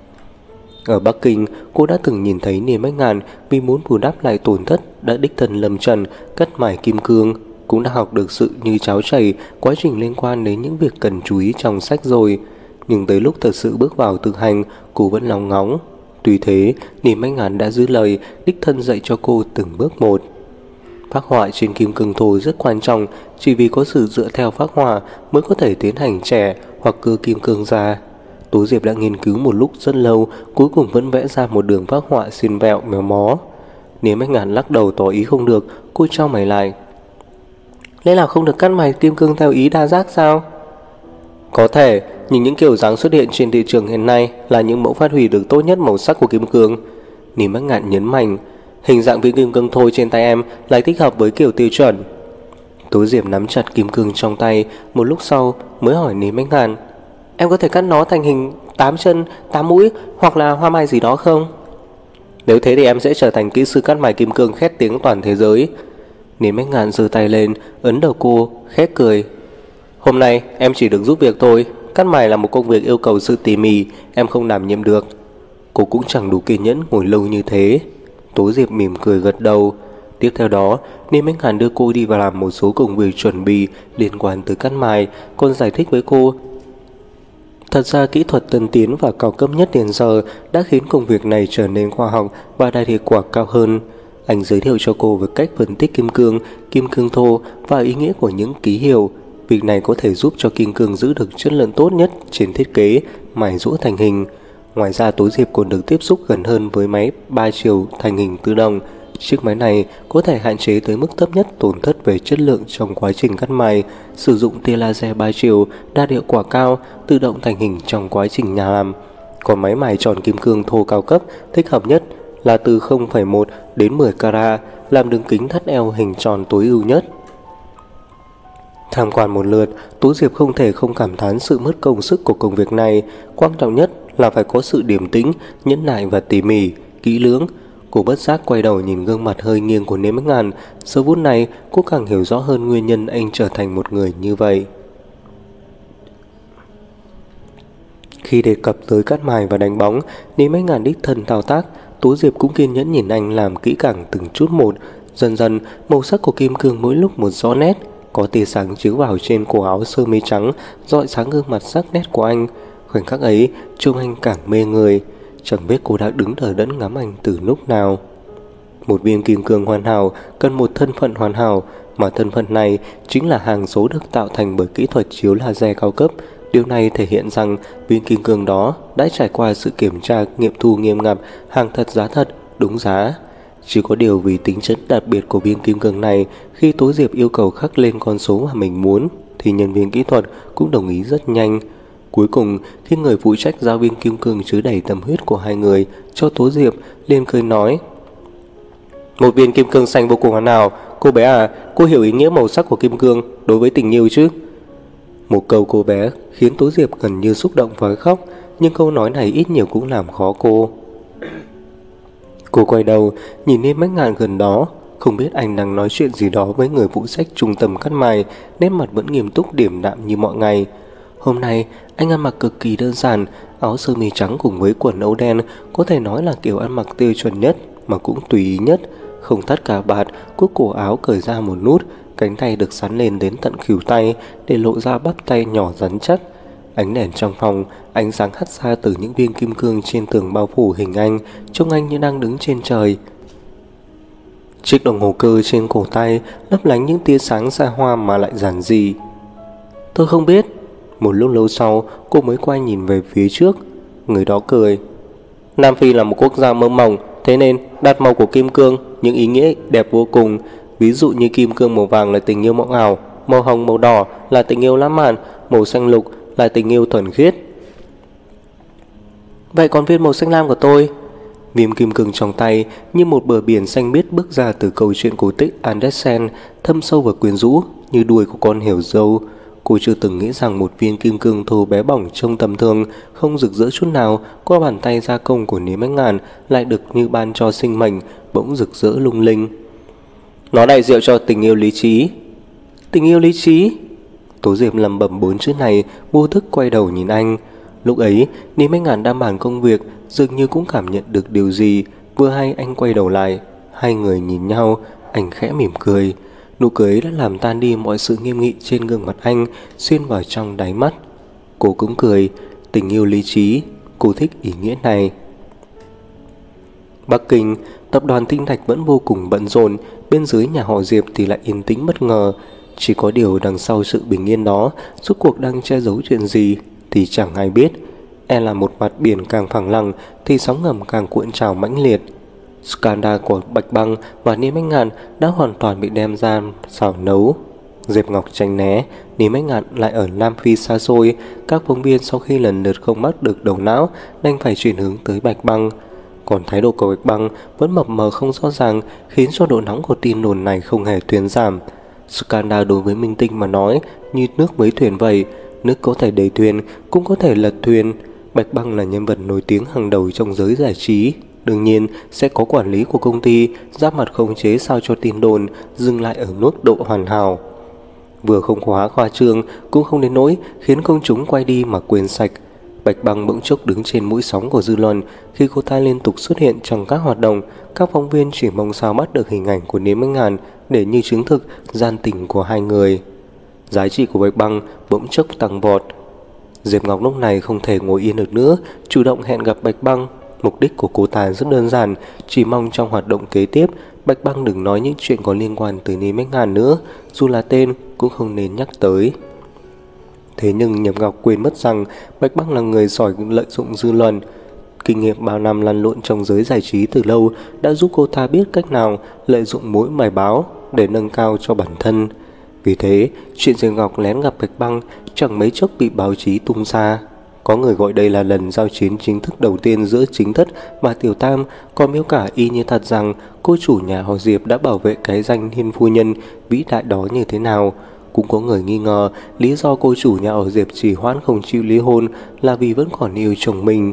Ở Bắc Kinh, cô đã từng nhìn thấy Niềm Bách Ngạn vì muốn bù đắp lại tổn thất đã đích thân lâm trận cắt mài kim cương, cũng đã học được sự như cháo chảy quá trình liên quan đến những việc cần chú ý trong sách rồi. Nhưng tới lúc thật sự bước vào thực hành, cô vẫn lòng ngóng. Tuy thế, Niềm Bách Ngạn đã giữ lời, đích thân dạy cho cô từng bước một. Phác họa trên kim cương thô rất quan trọng, chỉ vì có sự dựa theo phác họa mới có thể tiến hành trẻ hoặc cưa kim cương ra. Tố Diệp đã nghiên cứu một lúc rất lâu, cuối cùng vẫn vẽ ra một đường phác họa xiên vẹo méo mó. Niềm Bách Ngạn lắc đầu tỏ ý không được, cô chau mày lại. Lẽ nào không được cắt mài kim cương theo ý đa giác sao? Có thể, nhưng những kiểu dáng xuất hiện trên thị trường hiện nay là những mẫu phát huy được tốt nhất màu sắc của kim cương. Niềm Bách Ngạn nhấn mạnh, hình dạng viên kim cương thô trên tay em lại thích hợp với kiểu tiêu chuẩn. Tố Diệp nắm chặt kim cương trong tay, một lúc sau mới hỏi Niềm Bách Ngạn, em có thể cắt nó thành hình 8 chân, 8 mũi hoặc là hoa mai gì đó không? Nếu thế thì em sẽ trở thành kỹ sư cắt mài kim cương khét tiếng toàn thế giới. Niềm Bách Ngạn giơ tay lên, ấn đầu cô, khét cười. Hôm nay em chỉ được giúp việc thôi, cắt mài là một công việc yêu cầu sự tỉ mỉ, em không đảm nhiệm được. Cô cũng chẳng đủ kiên nhẫn ngồi lâu như thế. Tố Diệp mỉm cười gật đầu. Tiếp theo đó, Niềm Bách Ngạn đưa cô đi vào làm một số công việc chuẩn bị liên quan tới cắt mài, còn giải thích với cô thật ra kỹ thuật tân tiến và cao cấp nhất hiện giờ đã khiến công việc này trở nên khoa học và đạt hiệu quả cao hơn. Anh giới thiệu cho cô về cách phân tích kim cương thô và ý nghĩa của những ký hiệu. Việc này có thể giúp cho kim cương giữ được chất lượng tốt nhất trên thiết kế, mài giũa thành hình. Ngoài ra, Tố Diệp còn được tiếp xúc gần hơn với máy 3 chiều thành hình tự động, Chiếc máy này có thể hạn chế tới mức thấp nhất tổn thất về chất lượng trong quá trình cắt mài, sử dụng tia laser 3 chiều đạt hiệu quả cao, tự động thành hình trong quá trình nhà làm. Còn máy mài tròn kim cương thô cao cấp thích hợp nhất là từ 0,1 đến 10 carat, làm đường kính thắt eo hình tròn tối ưu nhất. Tham quan một lượt, Tố Diệp không thể không cảm thán sự mất công sức của công việc này. Quan trọng nhất là phải có sự điềm tĩnh, nhẫn nại và tỉ mỉ, kỹ lưỡng. Cô bất giác quay đầu nhìn gương mặt hơi nghiêng của Niêm Bách Ngàn. Giờ phút này cô càng hiểu rõ hơn nguyên nhân anh trở thành một người như vậy. Khi đề cập tới cắt mài và đánh bóng, Niêm Bách Ngàn đích thân thao tác, Tố Diệp cũng kiên nhẫn nhìn anh làm kỹ càng từng chút một. Dần dần, màu sắc của kim cương mỗi lúc một rõ nét, có tia sáng chiếu vào trên cổ áo sơ mi trắng, rọi sáng gương mặt sắc nét của anh. Khoảnh khắc ấy, trông anh càng mê người. Chẳng biết cô đã đứng đờ đẫn ngắm anh từ lúc nào. Một viên kim cương hoàn hảo cần một thân phận hoàn hảo, mà thân phận này chính là hàng số được tạo thành bởi kỹ thuật chiếu laser cao cấp. Điều này thể hiện rằng viên kim cương đó đã trải qua sự kiểm tra nghiệm thu nghiêm ngặt, hàng thật giá thật, đúng giá. Chỉ có điều vì tính chất đặc biệt của viên kim cương này, khi Tố Diệp yêu cầu khắc lên con số mà mình muốn, thì nhân viên kỹ thuật cũng đồng ý rất nhanh. Cuối cùng, khi người phụ trách giao viên kim cương chứa đầy tâm huyết của hai người cho Tố Diệp, liền cười nói: "Một viên kim cương xanh vô cùng hoàn hảo. Cô bé à, cô hiểu ý nghĩa màu sắc của kim cương đối với tình yêu chứ?" Một câu cô bé khiến Tố Diệp gần như xúc động và khóc, nhưng câu nói này ít nhiều cũng làm khó cô. Cô quay đầu nhìn Niêm Bách Ngạn gần đó, không biết anh đang nói chuyện gì đó với người phụ trách trung tâm cắt mài, nét mặt vẫn nghiêm túc điềm đạm như mọi ngày. Hôm nay anh ăn mặc cực kỳ đơn giản, áo sơ mi trắng cùng với quần âu đen, có thể nói là kiểu ăn mặc tiêu chuẩn nhất mà cũng tùy ý nhất, không thắt cà vạt, cúc cổ áo cởi ra một nút, cánh tay được xắn lên đến tận khuỷu tay để lộ ra bắp tay nhỏ rắn chắc. Ánh đèn trong phòng, ánh sáng hắt ra từ những viên kim cương trên tường bao phủ hình anh, trông anh như đang đứng trên trời. Chiếc đồng hồ cơ trên cổ tay lấp lánh những tia sáng xa hoa mà lại giản dị. "Tôi không biết." Một lúc lâu sau, cô mới quay nhìn về phía trước. Người đó cười: "Nam Phi là một quốc gia mơ mộng, thế nên đặt màu của kim cương những ý nghĩa đẹp vô cùng. Ví dụ như kim cương màu vàng là tình yêu mộng ảo, màu hồng màu đỏ là tình yêu lãng mạn, màu xanh lục là tình yêu thuần khiết." "Vậy còn viên màu xanh lam của tôi?" Viên kim cương trong tay như một bờ biển xanh biếc bước ra từ câu chuyện cổ tích Andersen, thâm sâu và quyến rũ như đuôi của con hươu dâu. Cô chưa từng nghĩ rằng một viên kim cương thô bé bỏng trông tầm thường, không rực rỡ chút nào, qua bàn tay gia công của Niêm Bách Ngạn lại được như ban cho sinh mệnh, bỗng rực rỡ lung linh. "Nó đại diện cho tình yêu lý trí." "Tình yêu lý trí?" Tố Diệp lẩm bẩm 4 chữ này, vô thức quay đầu nhìn anh. Lúc ấy, Niêm Bách Ngạn đang bàn công việc, dường như cũng cảm nhận được điều gì. Vừa hay anh quay đầu lại, hai người nhìn nhau, anh khẽ mỉm cười. Nụ cười ấy đã làm tan đi mọi sự nghiêm nghị trên gương mặt anh, xuyên vào trong đáy mắt. Cô cũng cười. Tình yêu lý trí, cô thích ý nghĩa này. Bắc Kinh, tập đoàn Tinh Thạch vẫn vô cùng bận rộn, bên dưới nhà họ Diệp thì lại yên tĩnh bất ngờ. Chỉ có điều đằng sau sự bình yên đó, rốt cuộc đang che giấu chuyện gì thì chẳng ai biết. E là một mặt biển càng phẳng lặng thì sóng ngầm càng cuộn trào mãnh liệt. Scandal của Bạch Băng và Niêm Bách Ngạn đã hoàn toàn bị đem ra xào nấu. Diệp Ngọc tránh né, Niêm Bách Ngạn lại ở Nam Phi xa xôi. Các phóng viên sau khi lần lượt không bắt được đầu não đành phải chuyển hướng tới Bạch Băng. Còn thái độ của Bạch Băng vẫn mập mờ không rõ ràng, khiến cho độ nóng của tin đồn này không hề thuyên giảm. Scandal đối với minh tinh mà nói như nước với thuyền vậy, nước có thể đẩy thuyền cũng có thể lật thuyền. Bạch Băng là nhân vật nổi tiếng hàng đầu trong giới giải trí, đương nhiên sẽ có quản lý của công ty giáp mặt khống chế sao cho tin đồn dừng lại ở mức độ hoàn hảo. Vừa không quá khoa trương cũng không đến nỗi khiến công chúng quay đi mà quên sạch. Bạch Băng bỗng chốc đứng trên mũi sóng của dư luận. Khi cô ta liên tục xuất hiện trong các hoạt động, các phóng viên chỉ mong sao bắt được hình ảnh của Niêm Bách Ngạn để như chứng thực gian tình của hai người. Giá trị của Bạch Băng bỗng chốc tăng vọt. Diệp Ngọc lúc này không thể ngồi yên được nữa, chủ động hẹn gặp Bạch Băng. Mục đích của cô ta rất đơn giản, chỉ mong trong hoạt động kế tiếp Bạch Băng đừng nói những chuyện có liên quan tới Niêm Bách Ngạn nữa, dù là tên cũng không nên nhắc tới. Thế nhưng Diệp Ngọc quên mất rằng Bạch Băng là người giỏi lợi dụng dư luận. Kinh nghiệm bao năm lăn lộn trong giới giải trí từ lâu đã giúp cô ta biết cách nào lợi dụng mỗi bài báo để nâng cao cho bản thân. Vì thế, chuyện Diệp Ngọc lén gặp Bạch Băng chẳng mấy chốc bị báo chí tung ra. Có người gọi đây là lần giao chiến chính thức đầu tiên giữa Chính Thất và Tiểu Tam, có miêu cả y như thật rằng cô chủ nhà họ Diệp đã bảo vệ cái danh hiên phu nhân vĩ đại đó như thế nào. Cũng có người nghi ngờ lý do cô chủ nhà họ Diệp trì hoãn không chịu ly hôn là vì vẫn còn yêu chồng mình.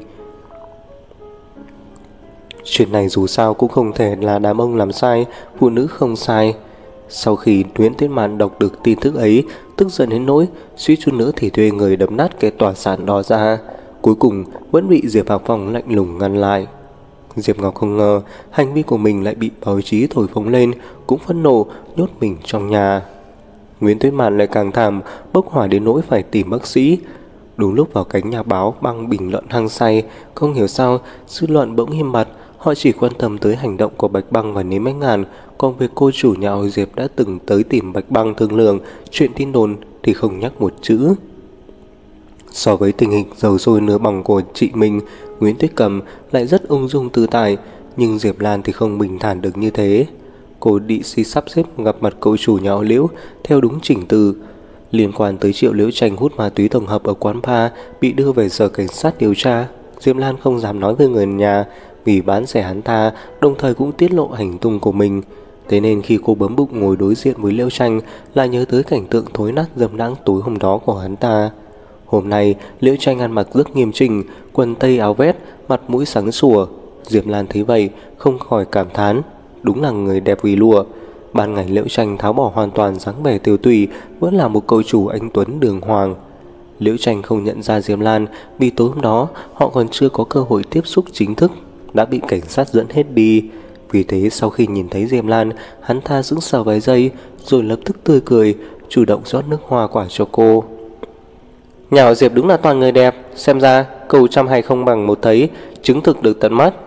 Chuyện này dù sao cũng không thể là đàn ông làm sai, phụ nữ không sai. Sau khi Nguyễn Tuyết Mạn đọc được tin tức ấy, tức giận đến nỗi suýt chút nữa thì thuê người đập nát cái tòa sản đó ra. Cuối cùng vẫn bị Diệp Hạc Phong lạnh lùng ngăn lại. Diệp Ngọc không ngờ hành vi của mình lại bị báo chí thổi phồng lên, cũng phẫn nộ nhốt mình trong nhà. Nguyễn Tuyết Mạn lại càng thảm, bốc hỏa đến nỗi phải tìm bác sĩ. Đúng lúc vào cánh nhà báo băng bình luận hăng say, không hiểu sao dư luận bỗng im bặt. Họ chỉ quan tâm tới hành động của Bạch Băng và Nếm Bách Ngàn, còn về cô chủ nhà họ Diệp đã từng tới tìm Bạch Băng thương lượng chuyện tin đồn thì không nhắc một chữ. So với tình hình dầu sôi nửa bỏng của chị mình, Nguyễn Tuyết Cầm lại rất ung dung tự tại, nhưng Diệp Lan thì không bình thản được như thế. Cô đi sắp xếp gặp mặt cậu chủ nhà họ Liễu theo đúng trình tự. Liên quan tới Triệu Liễu Tranh hút ma túy tổng hợp ở quán bar bị đưa về sở cảnh sát điều tra, Diệp Lan không dám nói với người nhà vì bán rẻ hắn ta, đồng thời cũng tiết lộ hành tung của mình. Thế nên khi cô bấm bụng ngồi đối diện với Liễu Tranh, lại nhớ tới cảnh tượng thối nát dâm đãng tối hôm đó của hắn ta. Hôm nay Liễu Tranh ăn mặc rất nghiêm chỉnh, quần tây áo vest, mặt mũi sáng sủa. Diệp Lan thấy vậy không khỏi cảm thán, đúng là người đẹp vì lụa. Ban ngày Liễu Tranh tháo bỏ hoàn toàn dáng vẻ tiểu tụy, vẫn là một cậu chủ anh tuấn đường hoàng. Liễu Tranh không nhận ra Diệp Lan vì tối hôm đó họ còn chưa có cơ hội tiếp xúc chính thức, đã bị cảnh sát dẫn hết đi. Vì thế sau khi nhìn thấy Diệp Lan, hắn ta sững sờ vài giây rồi lập tức tươi cười, chủ động rót nước hoa quả cho cô. Nhà họ Diệp đúng là toàn người đẹp, xem ra câu trăm hay không bằng một thấy, chứng thực được tận mắt.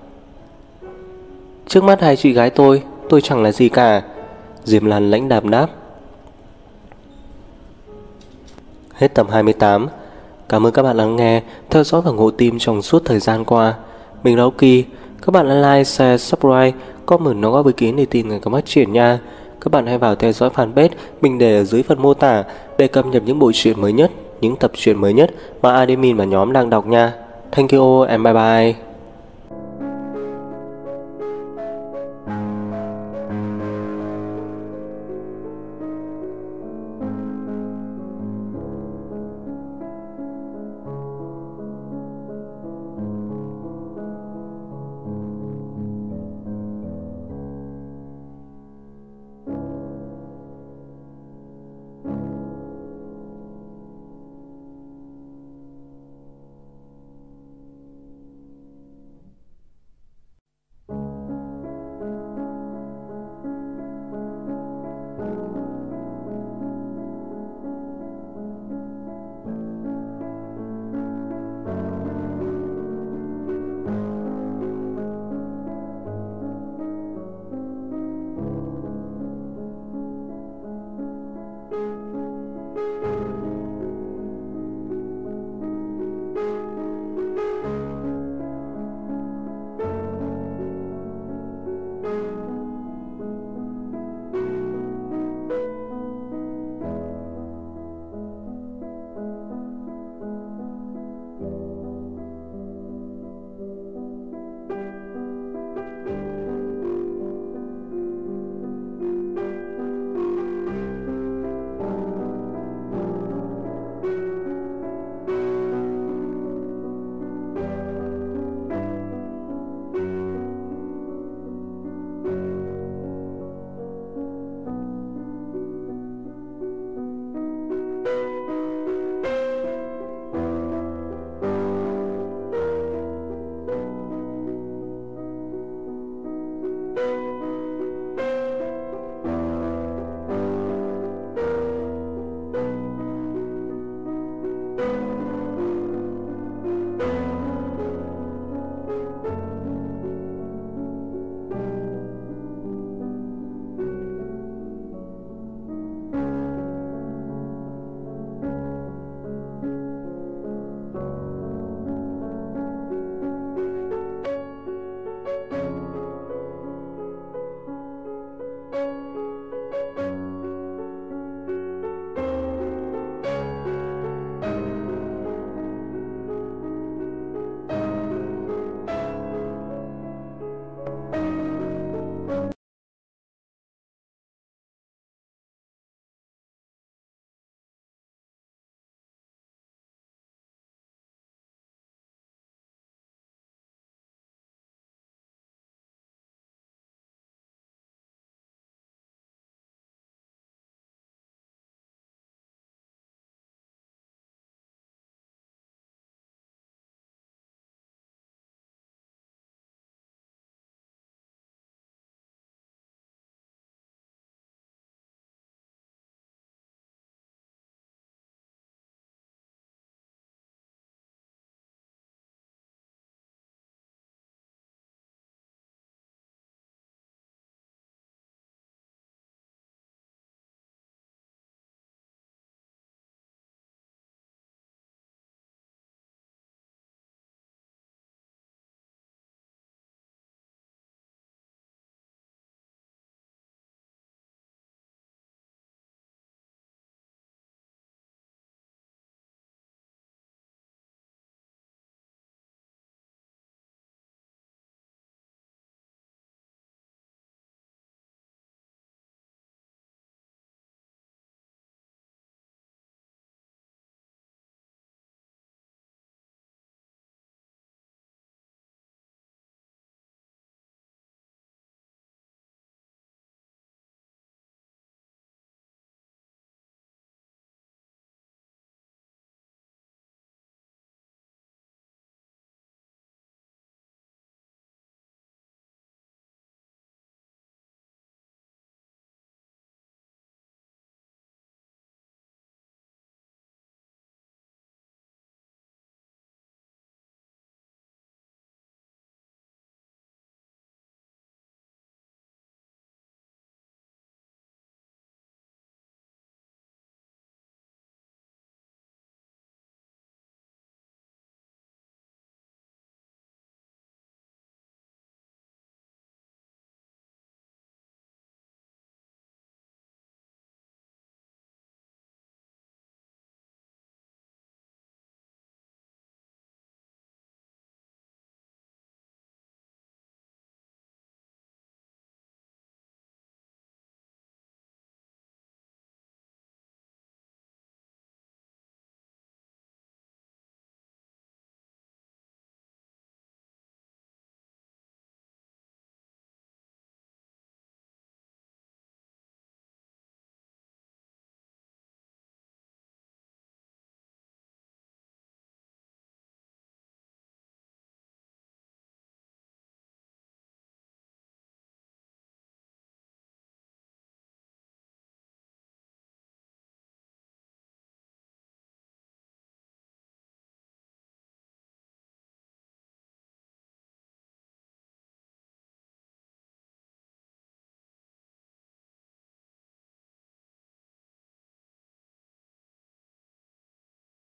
Trước mắt hai chị gái tôi chẳng là gì cả, Diệp Lan lãnh đạm đáp. Hết tập 28. Cảm ơn các bạn lắng nghe, theo dõi và ủng tim trong suốt thời gian qua. Mình là Oki. Các bạn like, share, subscribe, comment đóng góp ý kiến để tìm ngày có phát triển nha. Các bạn hãy vào theo dõi fanpage mình để ở dưới phần mô tả để cập nhật những bộ truyện mới nhất, những tập truyện mới nhất mà admin và nhóm đang đọc nha. Thank you and bye bye.